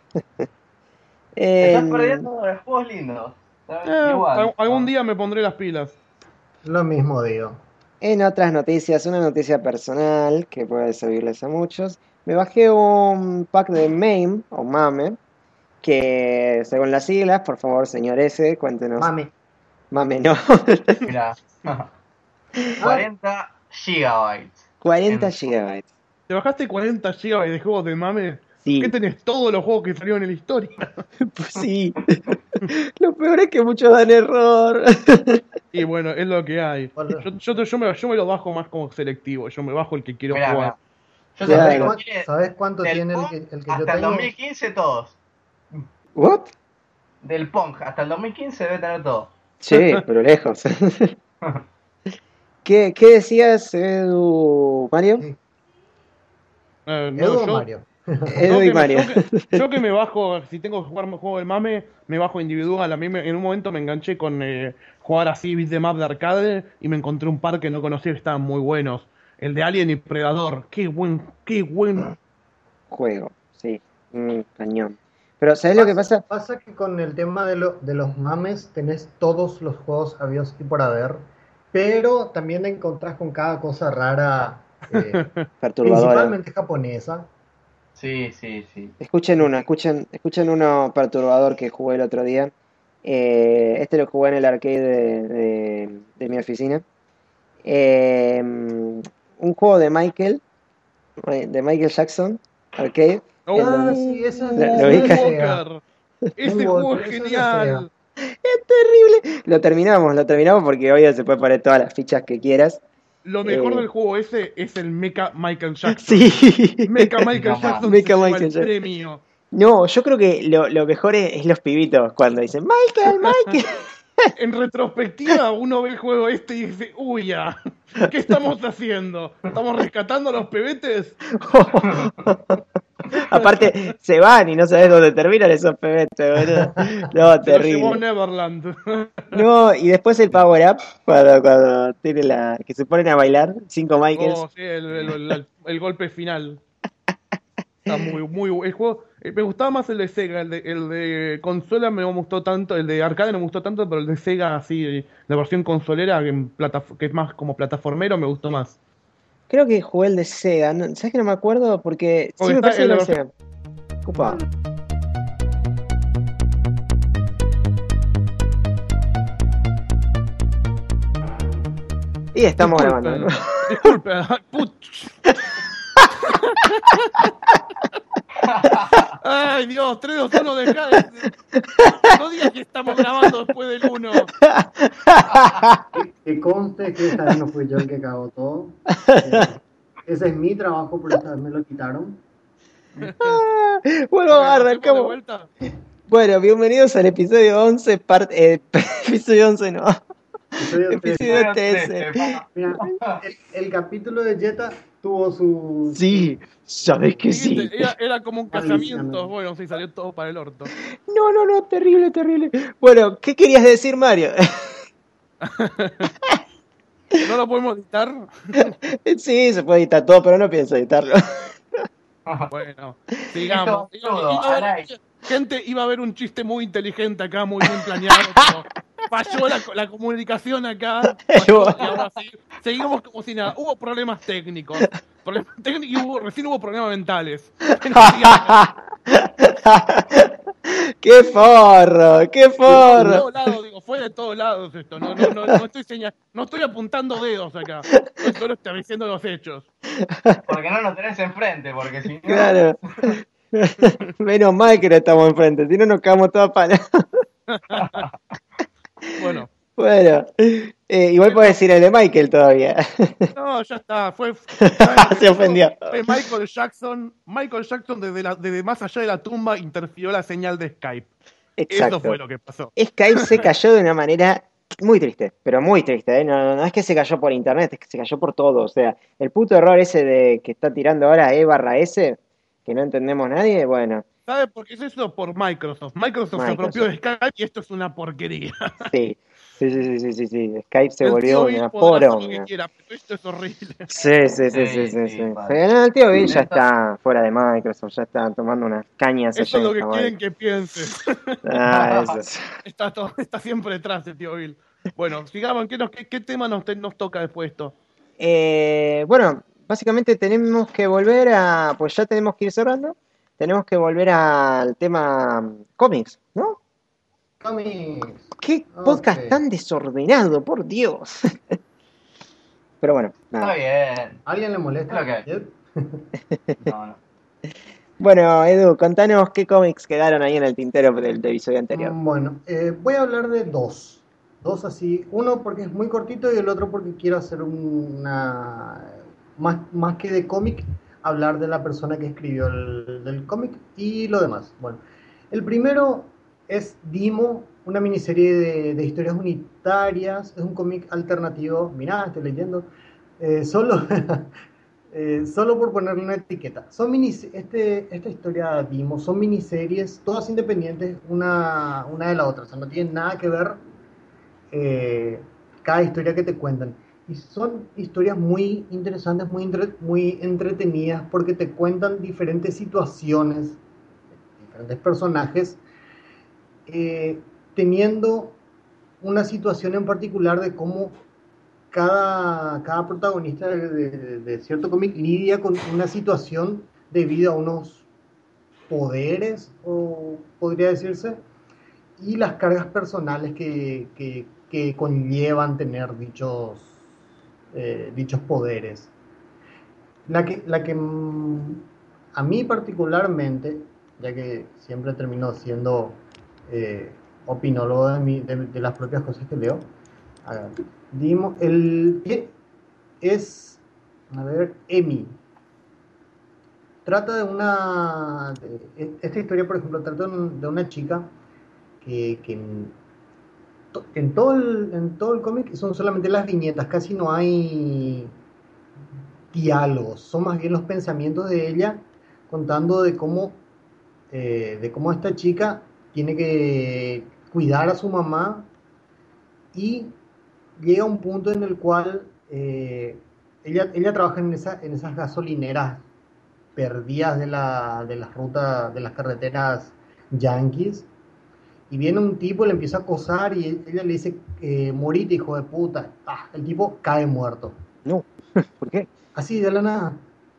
Te estás En- perdiendo de juegos lindos. ¿sabes? Eh, Igual. al- algún día me pondré las pilas. Lo mismo digo. En otras noticias, una noticia personal que puede servirles a muchos. Me bajé un pack de MAME o MAME, que según las siglas, por favor, señor S, cuéntenos. Mami. MAME, no. Mirá. cuarenta gigabytes. cuarenta En- gigabytes. ¿Te bajaste cuarenta gigabytes de juegos de mame? Sí, ¿Qué tenés? Todos los juegos que salieron en la historia. pues sí. Lo peor es que muchos dan error. Y bueno, es lo que hay. Hola. Yo, yo, yo me, yo me lo bajo más como selectivo. Yo me bajo el que quiero Mirá, jugar. mirá. Yo Claro. te ¿Sabes, digo, cuánto, tiene sabes cuánto del tiene el Pong que, el que yo hasta el tengo? dos mil quince todos. ¿What? Del Pong hasta el dos mil quince debe tener todo. Sí, pero lejos. ¿Qué, qué decías, Edu, Mario? Sí. Eh, no, ¿Edu o yo, Mario? Edu yo y que, me- Mario. yo que- yo que me bajo, si tengo que jugar un juego de mame, me bajo individual. A mí me- en un momento me enganché con eh, jugar así beat em up de arcade y me encontré un par que no conocía que estaban muy buenos. El de Alien y Predador. Qué buen, qué buen. Juego, sí, un cañón. Pero ¿sabés lo que Pasa, pasa? pasa que con el tema de, lo- de los mames tenés todos los juegos habidos y por haber, pero también te encontrás con cada cosa rara, eh, Perturbadora. principalmente japonesa. Sí, sí, sí. Escuchen uno, escuchen, escuchen uno perturbador que jugué el otro día. Eh, este lo jugué en el arcade de, de- de mi oficina. Eh, un juego de Michael, de Michael Jackson, arcade, en Ah, donde... sí, esa, ¿Lo, ¡Uh! lo esa es de ubicas? Sega. Moonwalker. Ese juego Moonwalker, es esa es de Sega. genial. Es terrible. Lo terminamos, lo terminamos porque hoy se puede poner todas las fichas que quieras. Lo mejor Eh, del juego ese es el Mecha Michael Jackson. sí. Mecha Michael No más. Jackson Mecha se lleva Michael el Jackson. premio. No, yo creo que lo, lo mejor es, es los pibitos cuando dicen Michael, Michael. En retrospectiva, uno ve el juego este y dice, uy, ya, ¿qué estamos haciendo? ¿Estamos rescatando a los pebetes? Aparte, se van y no sabes dónde terminan esos pebetes, boludo. No, Se los llevó terrible. Neverland. No, y después el power up, cuando, cuando tiene la, que se ponen a bailar, cinco Michaels. Oh, sí, el, el- el- el golpe final. Está muy, muy bu- el juego. eh, Me gustaba más el de Sega, el de, el de consola me gustó tanto, el de arcade no me gustó tanto, pero el de Sega, así, la versión consolera, que, en plataf- que es más como plataformero, me gustó más. Creo que jugué el de Sega, ¿no? ¿Sabes que no me acuerdo? Porque sí Porque me está parece que en era la de Sega. Opa. Y estamos grabando, ¿no? Disculpe, put- Ay, Dios, tres, dos, uno, dejá de... No digas que estamos grabando después del uno. Que, que conste que esta vez no fui yo el que cagó todo. Eh, ese es mi trabajo, pero esta vez me lo quitaron. Bueno, Ok, ¿hacemos de arrancamos. vuelta? Bueno, bienvenidos al episodio once, parte... Eh, episodio once no. Episodio trece. Episodio trece. Mira, el, el capítulo de Jetta tuvo su... Sí, sabes que sí. Dijiste, Era, era como un Maldición. casamiento. Bueno, sí, salió todo para el orto. No, no, no, terrible, terrible. Bueno, ¿qué querías decir, Mario? ¿No lo podemos editar? Sí, se puede editar todo, pero no pienso editarlo. Bueno, sigamos. Esto todo, Iba- iba a haber- al aire. gente, iba a haber un chiste muy inteligente acá, muy bien planeado, pero falló la, la comunicación acá. Falló, y ahora sí, seguimos como si nada. Hubo problemas técnicos. Problemas técnicos y hubo, recién hubo problemas mentales. ¡Qué forro! ¡Qué Fue de forro! todos lados, digo, fue de todos lados esto. No, no, no, no estoy señal, no estoy apuntando dedos acá. Estoy solo estableciendo los hechos. Porque no nos tenés enfrente, porque si no. Claro. Menos mal que no estamos enfrente, si no nos quedamos todos palos. Bueno, Bueno, eh, igual puedes decir el de Michael todavía. no, ya está. Fue, Se ofendió. Fue Michael Jackson. Michael Jackson desde, la, desde más allá de la tumba interfirió la señal de Skype. Exacto. Eso fue lo que pasó. Skype se cayó de una manera muy triste, pero muy triste, ¿eh? No, no, no es que se cayó por internet, es que se cayó por todo. O sea, el puto error ese de que está tirando ahora E barra S, que no entendemos nadie, bueno, ¿Sabes por qué es eso? Por Microsoft. Microsoft, se Microsoft. apropió de Skype y esto es una porquería. sí. Sí, sí, sí, sí, sí, sí. Skype se El volvió tío Bill una podrá hacer lo que poronga. quiera, pero esto es horrible. Sí, sí, sí, sí, sí, Sí, sí. sí, sí. padre. Pero no, el tío Bill ya Neta. está fuera de Microsoft, ya está tomando unas cañas Eso es allá lo en que Hawái. quieren que pienses. Ah, eso es. Está, todo- está siempre detrás de tío Bill. Bueno, sigamos. ¿Qué, nos- qué, qué tema nos, te- nos toca después de esto? Eh, bueno, básicamente tenemos que volver a, pues ya tenemos que ir cerrando, tenemos que volver al tema mm, cómics, ¿no? Comics. Qué Ok. podcast tan desordenado, por Dios. Pero bueno, Está nada. ¿A bien. alguien le molesta? Es lo que Jet? No, no. Bueno, Edu, contanos qué cómics quedaron ahí en el tintero del, del episodio anterior. Mm, Bueno, eh, voy a hablar de dos. Dos así. Uno porque es muy cortito y el otro porque quiero hacer una... Más, más que de cómic, hablar de la persona que escribió el del cómic y lo demás. Bueno, el primero es Dimo una miniserie de, de historias unitarias, es un cómic alternativo, mirá, estoy leyendo, eh, solo, eh, solo por ponerle una etiqueta. Son minis, este, esta historia vimos, son miniseries, todas independientes una, una de la otra, o sea, no tienen nada que ver eh, cada historia que te cuentan. Y son historias muy interesantes, muy, entre, muy entretenidas, porque te cuentan diferentes situaciones, diferentes personajes, eh, teniendo una situación en particular de cómo cada, cada protagonista de, de, de cierto cómic lidia con una situación debido a unos poderes, o podría decirse, y las cargas personales que, que, que conllevan tener dichos, eh, dichos poderes. La que, la que mm, a mí particularmente, ya que siempre termino siendo eh, opinólogo de, mi, de, de las propias cosas que leo, a ver, dimos, el, es, a ver, Emi. Trata de una, de, esta historia, por ejemplo, trata de una chica que, que en, en, todo el, en todo el cómic son solamente las viñetas, casi no hay diálogos, son más bien los pensamientos de ella contando de cómo, eh, de cómo esta chica tiene que cuidar a su mamá y llega a un punto en el cual eh, ella, ella trabaja en, esa, en esas gasolineras perdidas de, la, de las rutas, de las carreteras yanquis, y viene un tipo y le empieza a acosar y ella le dice, eh, morite, hijo de puta. Ah, el tipo cae muerto. No, ¿por qué? Así, de la nada.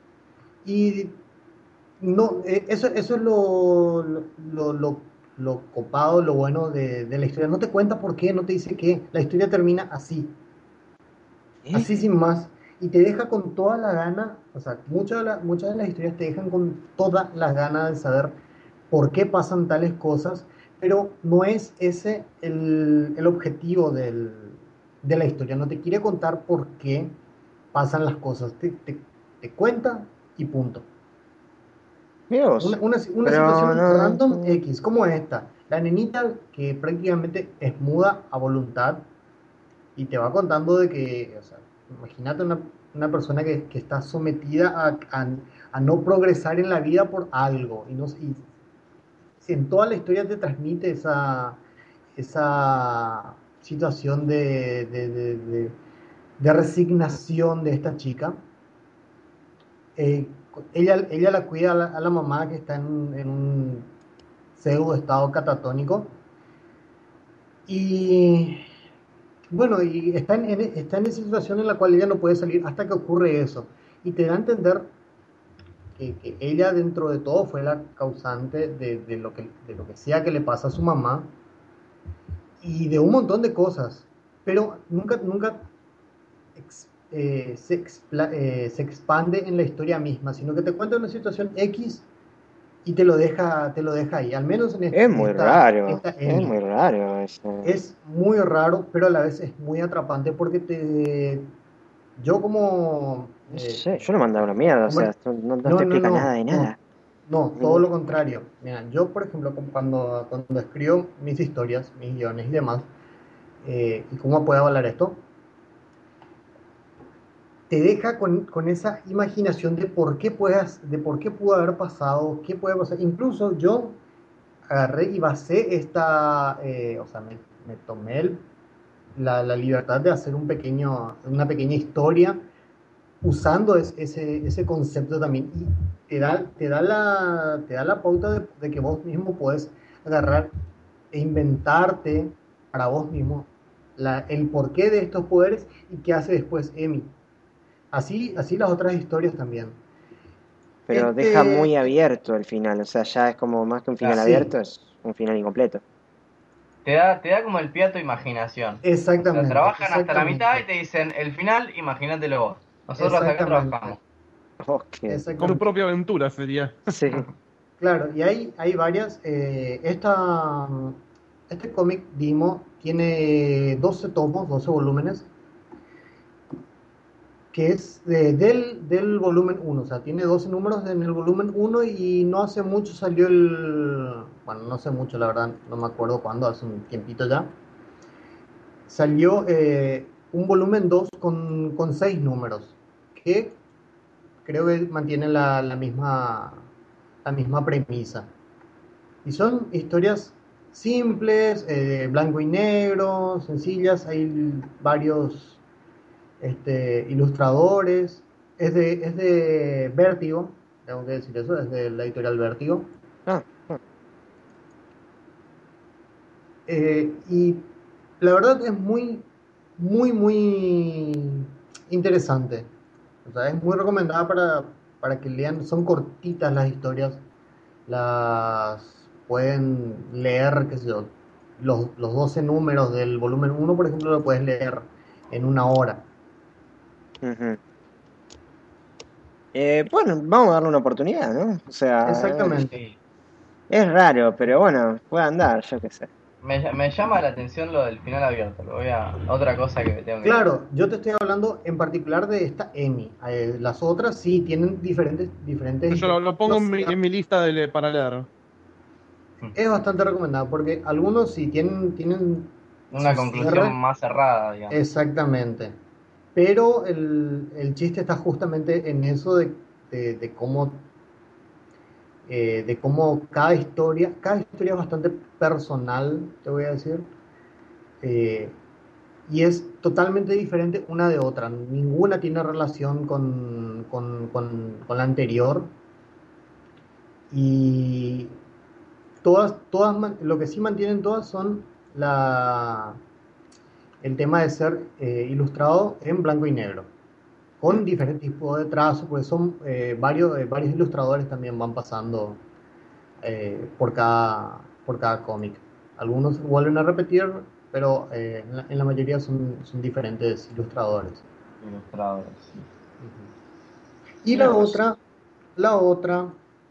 Y no, eh, eso, eso es lo, lo, lo, lo copado, lo bueno de, de la historia. No te cuenta por qué, no te dice qué. La historia termina así. ¿Eh? Así sin más. Y te deja con toda la gana, o sea, muchas de, la, muchas de las historias te dejan con toda la gana de saber por qué pasan tales cosas, pero no es ese el, el objetivo del, de la historia. No te quiere contar por qué pasan las cosas. Te, te, te cuenta y punto. Mira Una, vos. una, una Pero situación no, random no. X, como esta. La nenita que prácticamente es muda a voluntad y te va contando de que, o sea, imagínate una, una persona que, que está sometida a, a, a, no progresar en la vida por algo. Y, no, y si en toda la historia te transmite esa, esa situación de, de, de, de, de resignación de esta chica, eh, ella, ella la cuida a la, a la mamá que está en, en un pseudo estado catatónico. Y bueno, y está en, en- está en esa situación en la cual ella no puede salir hasta que ocurre eso. Y te da a entender que, que ella dentro de todo fue la causante de, de lo que, de lo que sea que le pasa a su mamá y de un montón de cosas. Pero nunca, nunca ex- eh, se, expla- eh, se expande en la historia misma, sino que te cuenta una situación X y te lo deja, te lo deja ahí. Al menos en, est- Es en muy esta, raro. esta Es Emi. muy raro eso. Es muy raro, pero a la vez es muy atrapante porque te, yo como, No eh, sé, yo lo mandaba a una mierda, o como sea, er- esto no, no no, te no, explica nada no, de no, nada. no, todo Ningún- lo contrario. Mira, yo por ejemplo cu- cuando, cuando escribo mis historias, mis guiones y demás, eh, y cómo puedo avalar esto, te deja con, con esa imaginación de por qué puedas, de por qué pudo haber pasado, qué puede pasar. Incluso yo agarré y basé esta, eh, o sea, me, me tomé el- la, la libertad de hacer un pequeño, una pequeña historia usando es- ese, ese concepto también. Y te da, te da, la, te da la pauta de, de que vos mismo puedes agarrar e inventarte para vos mismo la, el porqué de estos poderes y qué hace después Emi. Así, así las otras historias también. Pero deja Este, muy abierto el final, o sea, ya es como más que un final Claro. sí, abierto, es un final incompleto. Te da, te da como el pie a tu imaginación. O sea, exactamente, trabajan hasta la mitad y exactamente, te dicen el final, imagínatelo vos. Nosotros acá exactamente, trabajamos. Ok, Con tu exactamente. propia aventura sería. sí. Claro, y hay, hay varias. Eh, esta, este cómic Dimo tiene doce tomos, doce volúmenes, que es de- del, del volumen uno, o sea, tiene doce números en el volumen uno y no hace mucho salió el, bueno, no sé mucho, la verdad, no me acuerdo cuándo, hace un tiempito ya, salió eh, un volumen dos con, con seis números, que creo que mantiene la, la misma, la misma premisa. Y son historias simples, eh, blanco y negro, sencillas, hay varios este, ilustradores. Es de, es de Vértigo, tengo que decir eso, es de la editorial Vértigo. Ah, ah, Eh, y la verdad es muy, muy, muy interesante. O sea, es muy recomendada para, para que lean. Son cortitas las historias. Las pueden leer, qué sé yo, los, los doce números del volumen uno por ejemplo, lo puedes leer en una hora. ujú. Eh, bueno, vamos a darle una oportunidad, ¿no? O sea, eh, Exactamente. Sí. es raro, pero bueno, puede andar, yo qué sé. Me, me llama la atención lo del final abierto. Lo voy a. Otra cosa que me tengo que leer. Claro, yo te estoy hablando en particular de esta Emi. Eh, las otras sí tienen diferentes, diferentes Yo lo, historias. lo pongo en mi, en mi lista de, le- para leer. Mm. Es bastante recomendado porque algunos sí tienen, tienen su Una conclusión cierre. más cerrada, digamos. Exactamente. Pero el, el chiste está justamente en eso de, de, de cómo, eh, de cómo cada historia, cada historia es bastante personal, te voy a decir, eh, y es totalmente diferente una de otra. Ninguna tiene relación con, con, con, con la anterior. Y todas, todas, man- lo que sí mantienen todas son la, el tema de ser eh, ilustrado en blanco y negro, Mm. con diferentes tipos de trazos, porque son eh, varios, eh, varios ilustradores también van pasando eh, por cada, por cada cómic. Algunos vuelven a repetir, pero eh, en, la, en la mayoría son, son diferentes ilustradores. Ilustradores, sí. Y Mira la vos. otra, la otra,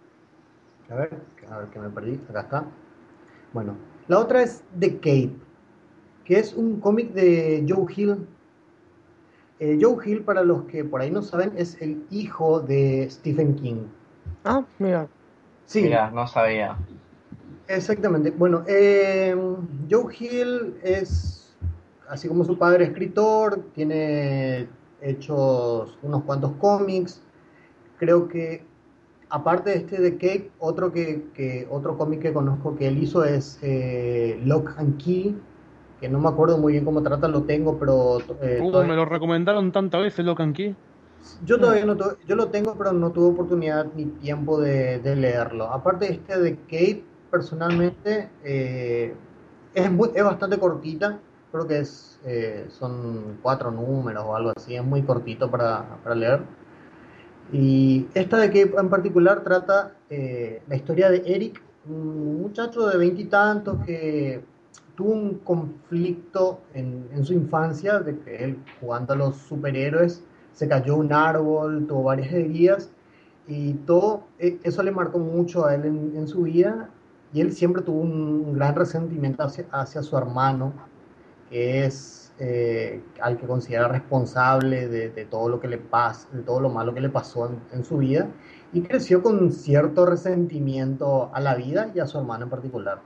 a ver, a ver que me perdí, acá está. Bueno, la otra es The Cape, que es un cómic de Joe Hill. Eh, Joe Hill, para los que por ahí no saben, es el hijo de Stephen King. Ah, mira. Sí, Mirá, no sabía. exactamente. Bueno, eh, Joe Hill es, así como su padre, escritor, tiene hechos unos cuantos cómics. Creo que, aparte de este de Cake, otro, que, que- otro cómic que conozco que él hizo es eh, Lock and Key, que no me acuerdo muy bien cómo trata, lo tengo, pero eh, Uh, todavía me lo recomendaron tantas veces, Locan Key. yo Mm. todavía no tuve- yo lo tengo, pero no tuve oportunidad ni tiempo de, de leerlo. Aparte de este de Kate, personalmente, eh, es, muy, es bastante cortita, creo que es, eh, son cuatro números o algo así, es muy cortito para, para leer. Y esta de Kate en particular trata eh, la historia de Eric, un muchacho de veintitantos que tuvo un conflicto en, en su infancia, de que él jugando a los superhéroes se cayó un árbol, tuvo varias heridas y todo eh, eso le marcó mucho a él en, en su vida y él siempre tuvo un, un gran resentimiento hacia, hacia su hermano, que es eh, al que considera responsable de, de, todo lo que le pasa, de todo lo malo que le pasó en, en, su vida, y creció con cierto resentimiento a la vida y a su hermano en particular.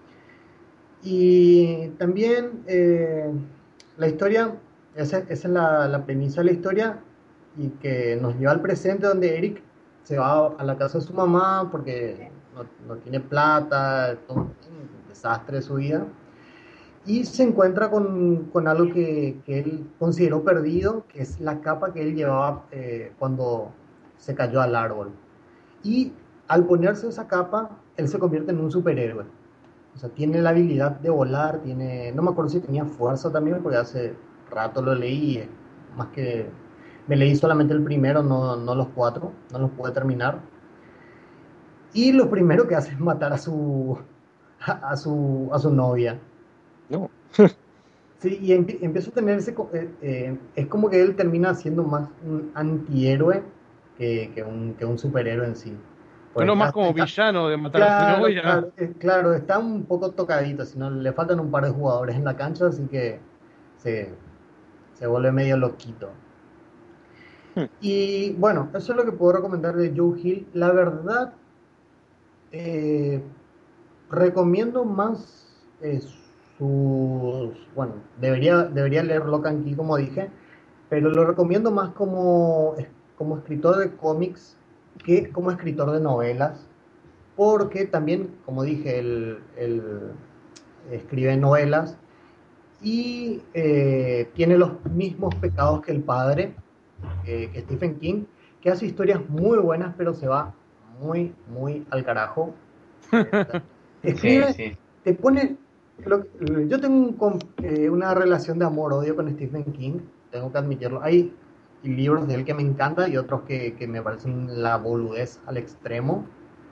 Y también eh, la historia, esa, esa es la, la, premisa de la historia, y que nos lleva al presente donde Eric se va a la casa de su mamá porque no, no tiene plata, todo un desastre de su vida, y se encuentra con, con algo que, que, él consideró perdido, que es la capa que él llevaba eh, cuando se cayó al árbol. Y al ponerse esa capa, él se convierte en un superhéroe. O sea, tiene la habilidad de volar, tiene, no me acuerdo si tenía fuerza también, porque hace rato lo leí, más que me leí solamente el primero, no, no los cuatro, no los pude terminar. Y lo primero que hace es matar a su, a su, a su novia. No. Sí, y empie- empiezo a tener ese... co- eh, eh, es como que él termina siendo más un antihéroe que, que un, que un superhéroe en sí. Pues Sonó más está, como está- villano de matar a su claro, novia. claro, eh, claro, está un poco tocadito, si no le faltan un par de jugadores en la cancha, así que se, se vuelve medio loquito. Mm. Y bueno, eso es lo que puedo recomendar de Joe Hill. La verdad, eh, recomiendo más eh, sus... Bueno, debería, debería leer Lock and Key, como dije, pero lo recomiendo más como, como escritor de cómics que como escritor de novelas, porque también, como dije, él, él escribe novelas y eh, tiene los mismos pecados que el padre, eh, que Stephen King, que hace historias muy buenas, pero se va muy, muy al carajo. Sí, Escribe, sí. te pone... lo- yo tengo un com- eh, una relación de amor-odio con Stephen King, tengo que admitirlo. Hay libros de él que me encantan y otros que, que me parecen la boludez al extremo.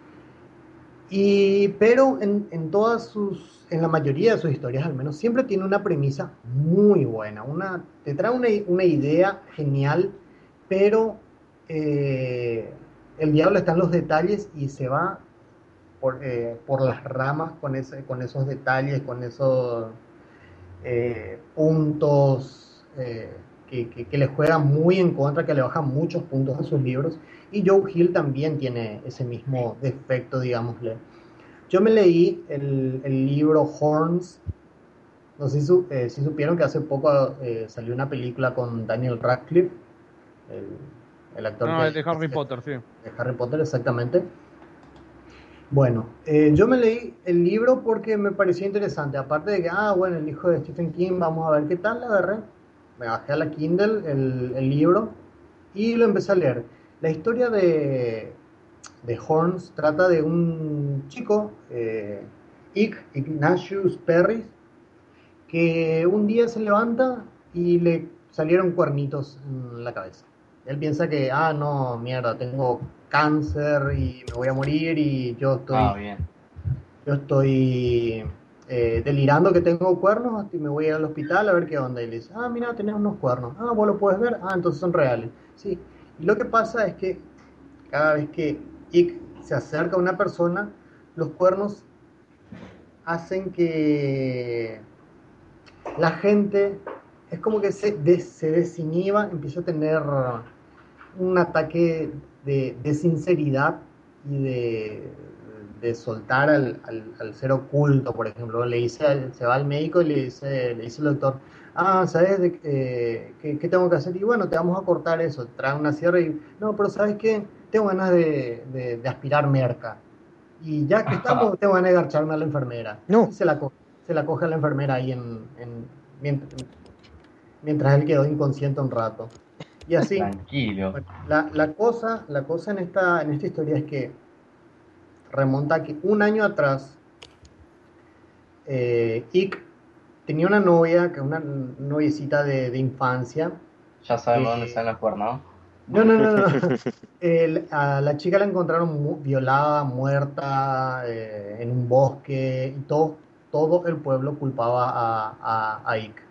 Y, pero en, en todas sus, en la mayoría de sus historias al menos, siempre tiene una premisa muy buena, una, te trae una, una idea genial, pero eh, el diablo está en los detalles y se va por, eh, por las ramas con, ese, con esos detalles, con esos eh, puntos eh, que, que, que le juegan muy en contra, que le bajan muchos puntos a sus libros. Y Joe Hill también tiene ese mismo defecto, digámosle. Yo me leí el, el libro Horns. No sé si, su, eh, si supieron que hace poco eh, salió una película con Daniel Radcliffe, el, el actor No, que el de Harry hace de Potter, sí. Harry Potter, exactamente. Bueno, eh, yo me leí el libro porque me pareció interesante. Aparte de que, ah, bueno, el hijo de Stephen King, vamos a ver qué tal, la agarré. Me bajé a la Kindle el, el libro y lo empecé a leer. La historia de, de Horns trata de un chico, eh, Ig, Ignatius Perry, que un día se levanta y le salieron cuernitos en la cabeza. Él piensa que, ah, no, mierda, tengo cáncer y me voy a morir y yo Ah, estoy, bien. yo estoy eh, delirando que tengo cuernos y me voy a ir al hospital a ver qué onda. Y le dice, ah, mira, tenés unos cuernos. Ah, vos lo puedes ver. Ah, entonces son reales. Sí. Y lo que pasa es que cada vez que Ick se acerca a una persona, los cuernos hacen que la gente es como que se, des, se desinhiba, empieza a tener un ataque de, de sinceridad y de, de soltar al, al, al, ser oculto, por ejemplo. Le dice, se va al médico y le dice, le dice el doctor, ah, ¿sabes de, eh, qué, qué tengo que hacer? Y bueno, te vamos a cortar eso. Trae una sierra y, no, pero ¿sabes qué? Tengo ganas de, de, de aspirar merca. Y ya que estamos, tengo ganas de garcharme a la enfermera. Y No, se la, co se la coge a la enfermera ahí en, en, mientras, mientras él quedó inconsciente un rato. Y así, Tranquilo. bueno, la, la, cosa, la cosa en esta, en esta historia es que remonta a que un año atrás, eh, Ick tenía una novia, que una noviecita de, de infancia. Ya sabemos dónde Que, están los cuernos. no, no, no, no. El, a la chica la encontraron mu violada, muerta, eh, en un bosque, y todo, todo el pueblo culpaba a, a, a Ick.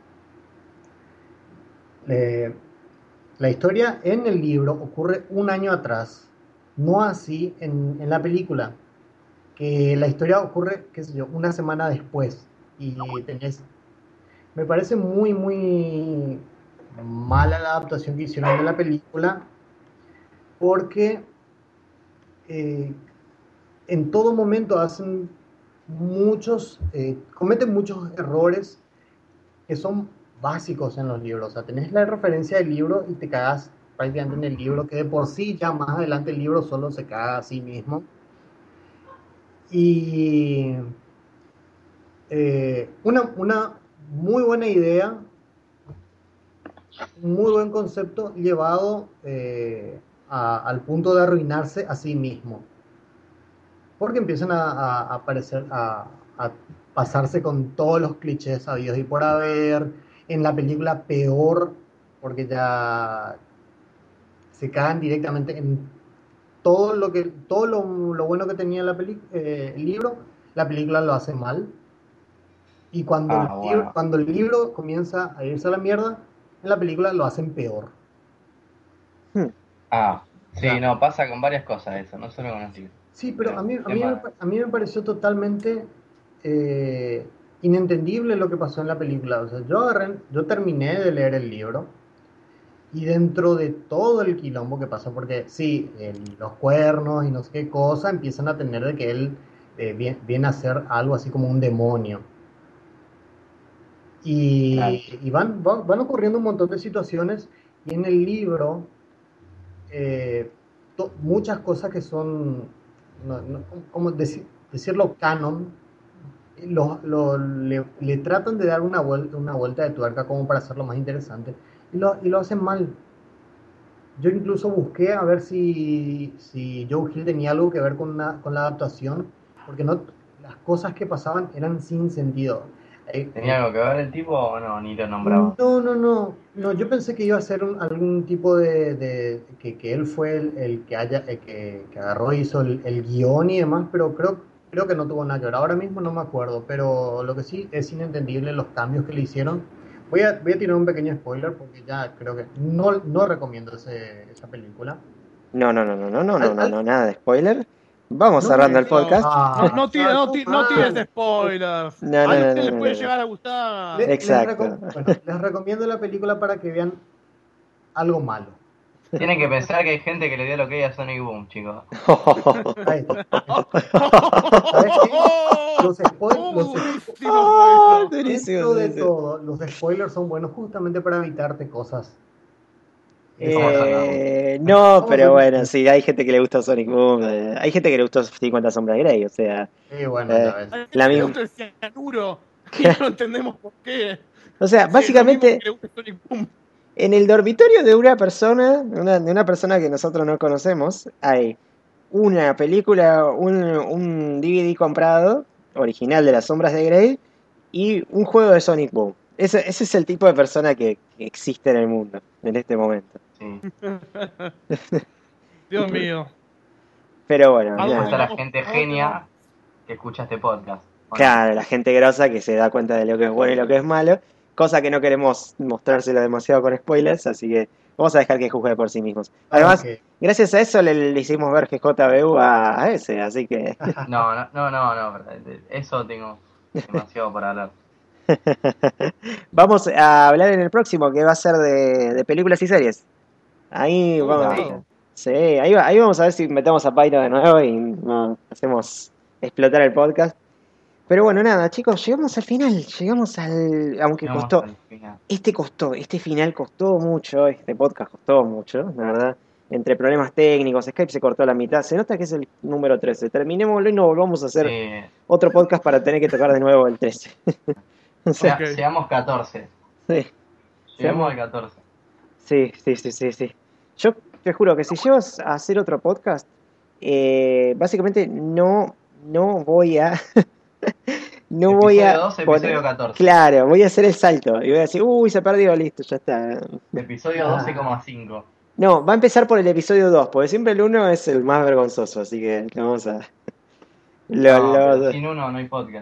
Eh, La historia en el libro ocurre un año atrás, no así en, en la película, que la historia ocurre, qué sé yo, una semana después. Y tenés, me parece muy, muy mala la adaptación que hicieron de la película, porque eh, en todo momento hacen muchos, eh, cometen muchos errores que son básicos en los libros. O sea, tenés la referencia del libro y te cagas prácticamente en el libro, que de por sí ya más adelante el libro solo se caga a sí mismo. Y eh, una, una muy buena idea, un muy buen concepto llevado eh, a, al punto de arruinarse a sí mismo. Porque empiezan a, a, a aparecer, a, a pasarse con todos los clichés habidos y por haber. En la película peor, porque ya se cagan directamente en todo lo que todo lo, lo bueno que tenía la peli, eh, el libro, la película lo hace mal. Y cuando el, Ah, libro, bueno. cuando el libro comienza a irse a la mierda, en la película lo hacen peor. hmm, Ah, O sí, sea, no, pasa con varias cosas eso, no solo con los libros. sí, pero a Pero mí, el a mí, me, tema. a mí me pareció totalmente eh, inentendible lo que pasó en la película. O sea, yo, agarré, yo terminé de leer el libro y dentro de todo el quilombo que pasó, porque sí, el, los cuernos y no sé qué cosa empiezan a tener de que él eh, viene, viene a ser algo así como un demonio. Y, Claro. y van, van, van ocurriendo un montón de situaciones y en el libro eh, to- muchas cosas que son, no, no, ¿cómo deci- decirlo? Canon, lo, lo- le, le tratan de dar una vuelta, una vuelta de tuerca como para hacerlo más interesante y lo, y lo hacen mal. Yo incluso busqué a ver si, si Joe Hill tenía algo que ver con, una- con la adaptación, porque no, las cosas que pasaban eran sin sentido. Eh, ¿Tenía eh, algo que ver el tipo o no? Ni lo nombraba. no, no, no, no, yo pensé que iba a ser un- algún tipo de, de- que, que él fue el, el que haya, el que, que agarró y hizo el, el guión y demás, pero creo, creo que no tuvo nada que ver. Ahora mismo no me acuerdo, pero lo que sí es inentendible los cambios que le hicieron. Voy a, voy a tirar un pequeño spoiler porque ya creo que no, no recomiendo ese- esa película. No, no, no, no, no, no, no, Al- no, al- no, nada de spoiler. Vamos no cerrando tiene, el Eso. podcast. No, ah, no, tires, no, saltó ti- no tires mal. spoilers. No, A no, no, alguien no, le no, puede no, no. llegar a gustar. Le- les Exacto. recom- bueno, les recomiendo la película para que vean algo malo. Tienen que pensar que hay gente que le dio lo que a Sonic Boom, chicos. Ahí está. ¿Sabes qué? Los spoilers, Oh, los, durísimo Ah, fue eso. durísimo, dentro de durísimo. todo, los spoilers son buenos justamente para evitarte cosas desagradables. Eh, no, Vamos a pero ser bueno, justos. sí, hay gente que le gusta Sonic Boom, eh, hay gente que le gustó cincuenta sombras de Grey, o sea, Y bueno, eh, ya ves. Hay gente la que le misma. gusta el cianuro y no entendemos por qué. O sea, Sí, es lo mismo básicamente que le gusta Sonic Boom. en el dormitorio de una persona, una, de una persona que nosotros no conocemos, hay una película, un, un D V D comprado, original de las sombras de Grey, y un juego de Sonic Boom. Ese, ese es el tipo de persona que, que existe en el mundo en este momento. Sí. Dios mío. Pero bueno, ¿A Esa dónde está nada. la vamos? gente ¿A dónde genia vamos? que escucha este podcast. ¿o no? Claro, la gente grosa que se da cuenta de lo que es bueno y lo que es malo, cosa que no queremos mostrárselo demasiado con spoilers, así que vamos a dejar que juzgue por sí mismos. Además, Ok. gracias a eso le, le hicimos ver G J B U a, a ese, así que No, no, no, no, no, verdad, de- eso tengo demasiado para hablar. vamos a hablar en el próximo, que va a ser de, de películas y series. Ahí Uh, vamos, Dale. sí, ahí, va- ahí vamos a ver si metemos a Paino de nuevo y no, hacemos explotar el podcast. Pero bueno, nada, chicos, llegamos al final, llegamos al... Aunque Llegamos costó, al final. este costó, este final costó mucho, este podcast costó mucho, la verdad. Entre problemas técnicos, Skype se cortó a la mitad, se nota que es el número trece. Terminémoslo y no volvamos a hacer Eh, otro podcast para tener que tocar de nuevo el trece. O sea, sea- Ok. Seamos catorce. sí, Llegamos al catorce. sí, sí, sí, sí, sí. Yo te juro que si llevas a hacer otro podcast, eh, básicamente no, no voy a... No voy Episodio a doce, poner- episodio catorce. Claro, voy a hacer el salto y voy a decir, uy, se perdió, listo, ya está. Episodio Ah. doce coma cinco. No, va a empezar por el episodio dos, porque siempre el uno es el más vergonzoso, así que vamos a... Lo, No, lo- pero sin uno no hay podcast.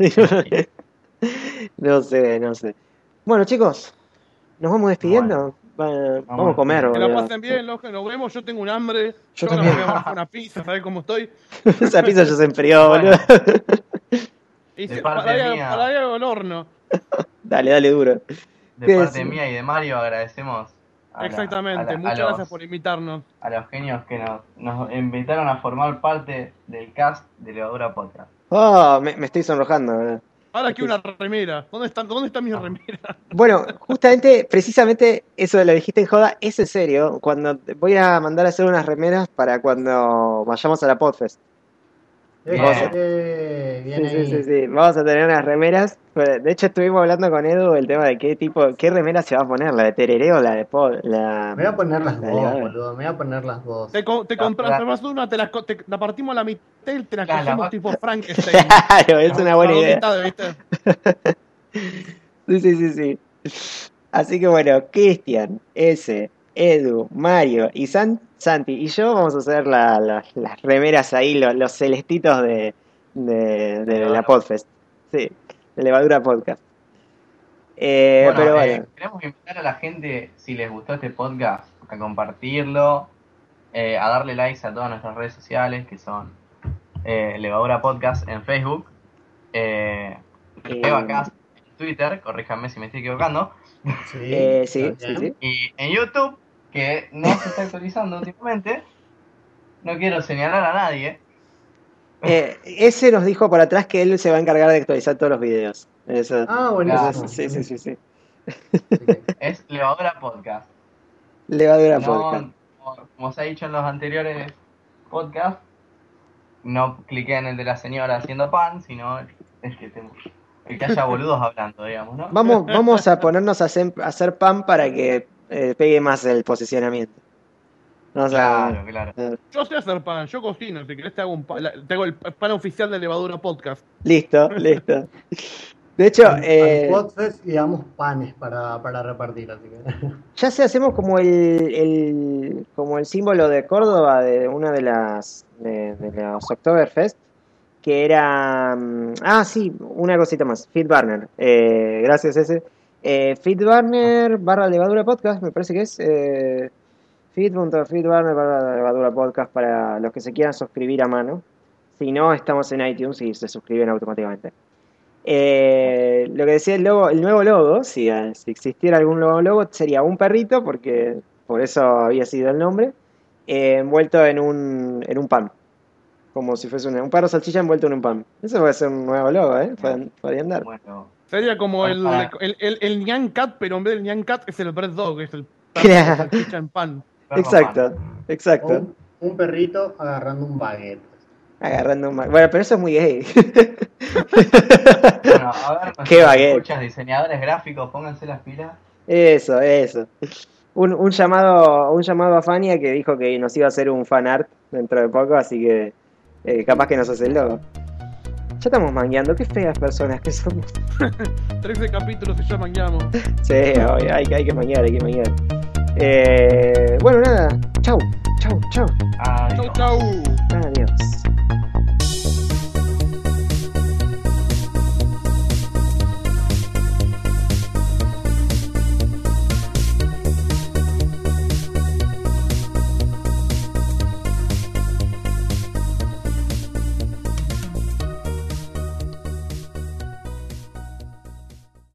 no sé, no sé. Bueno, chicos, nos vamos despidiendo. Va- vamos a comer, despidiendo. Que la boludo. pasen bien, los que nos vemos. Yo tengo un hambre. Yo Yo, ahora también. me voy a buscar una pizza, ¿sabes cómo estoy? Esa pizza ya se enfrió, Bueno. boludo. Y De si- parte para, ir- mía. para ir al horno. Dale, dale duro. De ¿Qué parte decís? mía y de Mario agradecemos a, la- Exactamente. a la- a Muchas los, gracias por invitarnos. a los genios que nos, nos invitaron a formar parte del cast de Levadura Podcast. Oh, me, me estoy sonrojando, boludo. Ahora quiero una remera. ¿Dónde está, dónde está mi remera? Bueno, justamente, precisamente eso lo dijiste en joda, es en serio. Cuando voy a mandar a hacer unas remeras para cuando vayamos a la Podfest. Bien. Eh, Sí, bien sí, ahí. sí, sí. Vamos a tener unas remeras. De hecho, estuvimos hablando con Edu del tema de qué tipo, qué remera se va a poner, la de Tereré o la de Pod, la. Me voy a poner las la dos, elevadora. boludo. Me voy a poner las dos. Te, co- te La- compras la- además una, te la, co- te- la partimos a la mitad y te la Claro, la cogemos va- tipo Frankenstein. Claro, es una buena Las dos idea. mitades, ¿viste? Sí, sí, sí, sí. Así que bueno, Cristian, ese, Edu, Mario y San, Santi y yo vamos a hacer la- la- las remeras ahí, lo- los celestitos de, de, de la Podfest. Sí, de Levadura Podcast. Eh, Bueno, pero eh, bueno, queremos invitar a la gente, si les gustó este podcast, a compartirlo, eh, a darle likes a todas nuestras redes sociales, que son eh, Levadura Podcast en Facebook, eh, Eh, Levacast en Twitter, corríjanme si me estoy equivocando, Sí, eh, sí, está sí, bien. sí. y en YouTube, que no se está actualizando últimamente, no quiero señalar a nadie, Eh, ese nos dijo por atrás que él se va a encargar de actualizar todos los videos. Eso, Ah, buenísimo. eso- sí, sí, sí, sí. Es Levadura Podcast. Levadura No, podcast. como, como se ha dicho en los anteriores podcasts, no cliqué en el de la señora haciendo pan, sino el que, te- el que haya boludos hablando, digamos, ¿no? Vamos, vamos a ponernos a hacer, a hacer pan para que eh, pegue más el posicionamiento. No, o sea, Claro, claro. eh, Yo sé hacer pan, yo cocino. Si querés, te hago, un pa- la- te hago el pan oficial de Levadura Podcast. listo, listo. De hecho, Al- eh, al Podfest y damos panes para, para repartir, así que. ya se hacemos como el, el como el símbolo de Córdoba de una de las de, de los Oktoberfest, que era mm, ah sí, una cosita más, Feedburner, eh, gracias ese, eh, Feedburner barra levadura podcast, me parece que es eh, feed.feedburner barra levadura podcast para los que se quieran suscribir a mano. Si no, estamos en iTunes y se suscriben automáticamente. Eh, lo que decía el logo, el nuevo logo, si, si existiera algún nuevo logo, sería un perrito, porque por eso había sido el nombre, eh, envuelto en un, en un pan. Como si fuese un, un perro salchicha envuelto en un pan. Eso puede ser un nuevo logo, ¿eh? Podrían, podrían dar. Bueno, Sería como el, Ah. el, el, el Nyan Cat, pero en vez del Nyan Cat es el Bread Dog, es el Claro. salchicha en pan. perro Exacto, pan. O exacto. un, un perrito agarrando un baguette. Agarrando un... ma- Bueno, pero eso es muy gay. Bueno, a ver, Qué baguette. escuchas, diseñadores gráficos, pónganse las pilas. Eso, eso. Un, un llamado, un llamado a Fania que dijo que nos iba a hacer un fan art dentro de poco, así que eh, capaz que nos hace el logo. Ya estamos mangueando, qué feas personas que somos. trece capítulos se llaman Llamo. Sí, obvio, hay, que- hay que manguear, hay que manguear. Eh, bueno, nada, chau, chau, chau. Ay, Chau, no. chau. Adiós.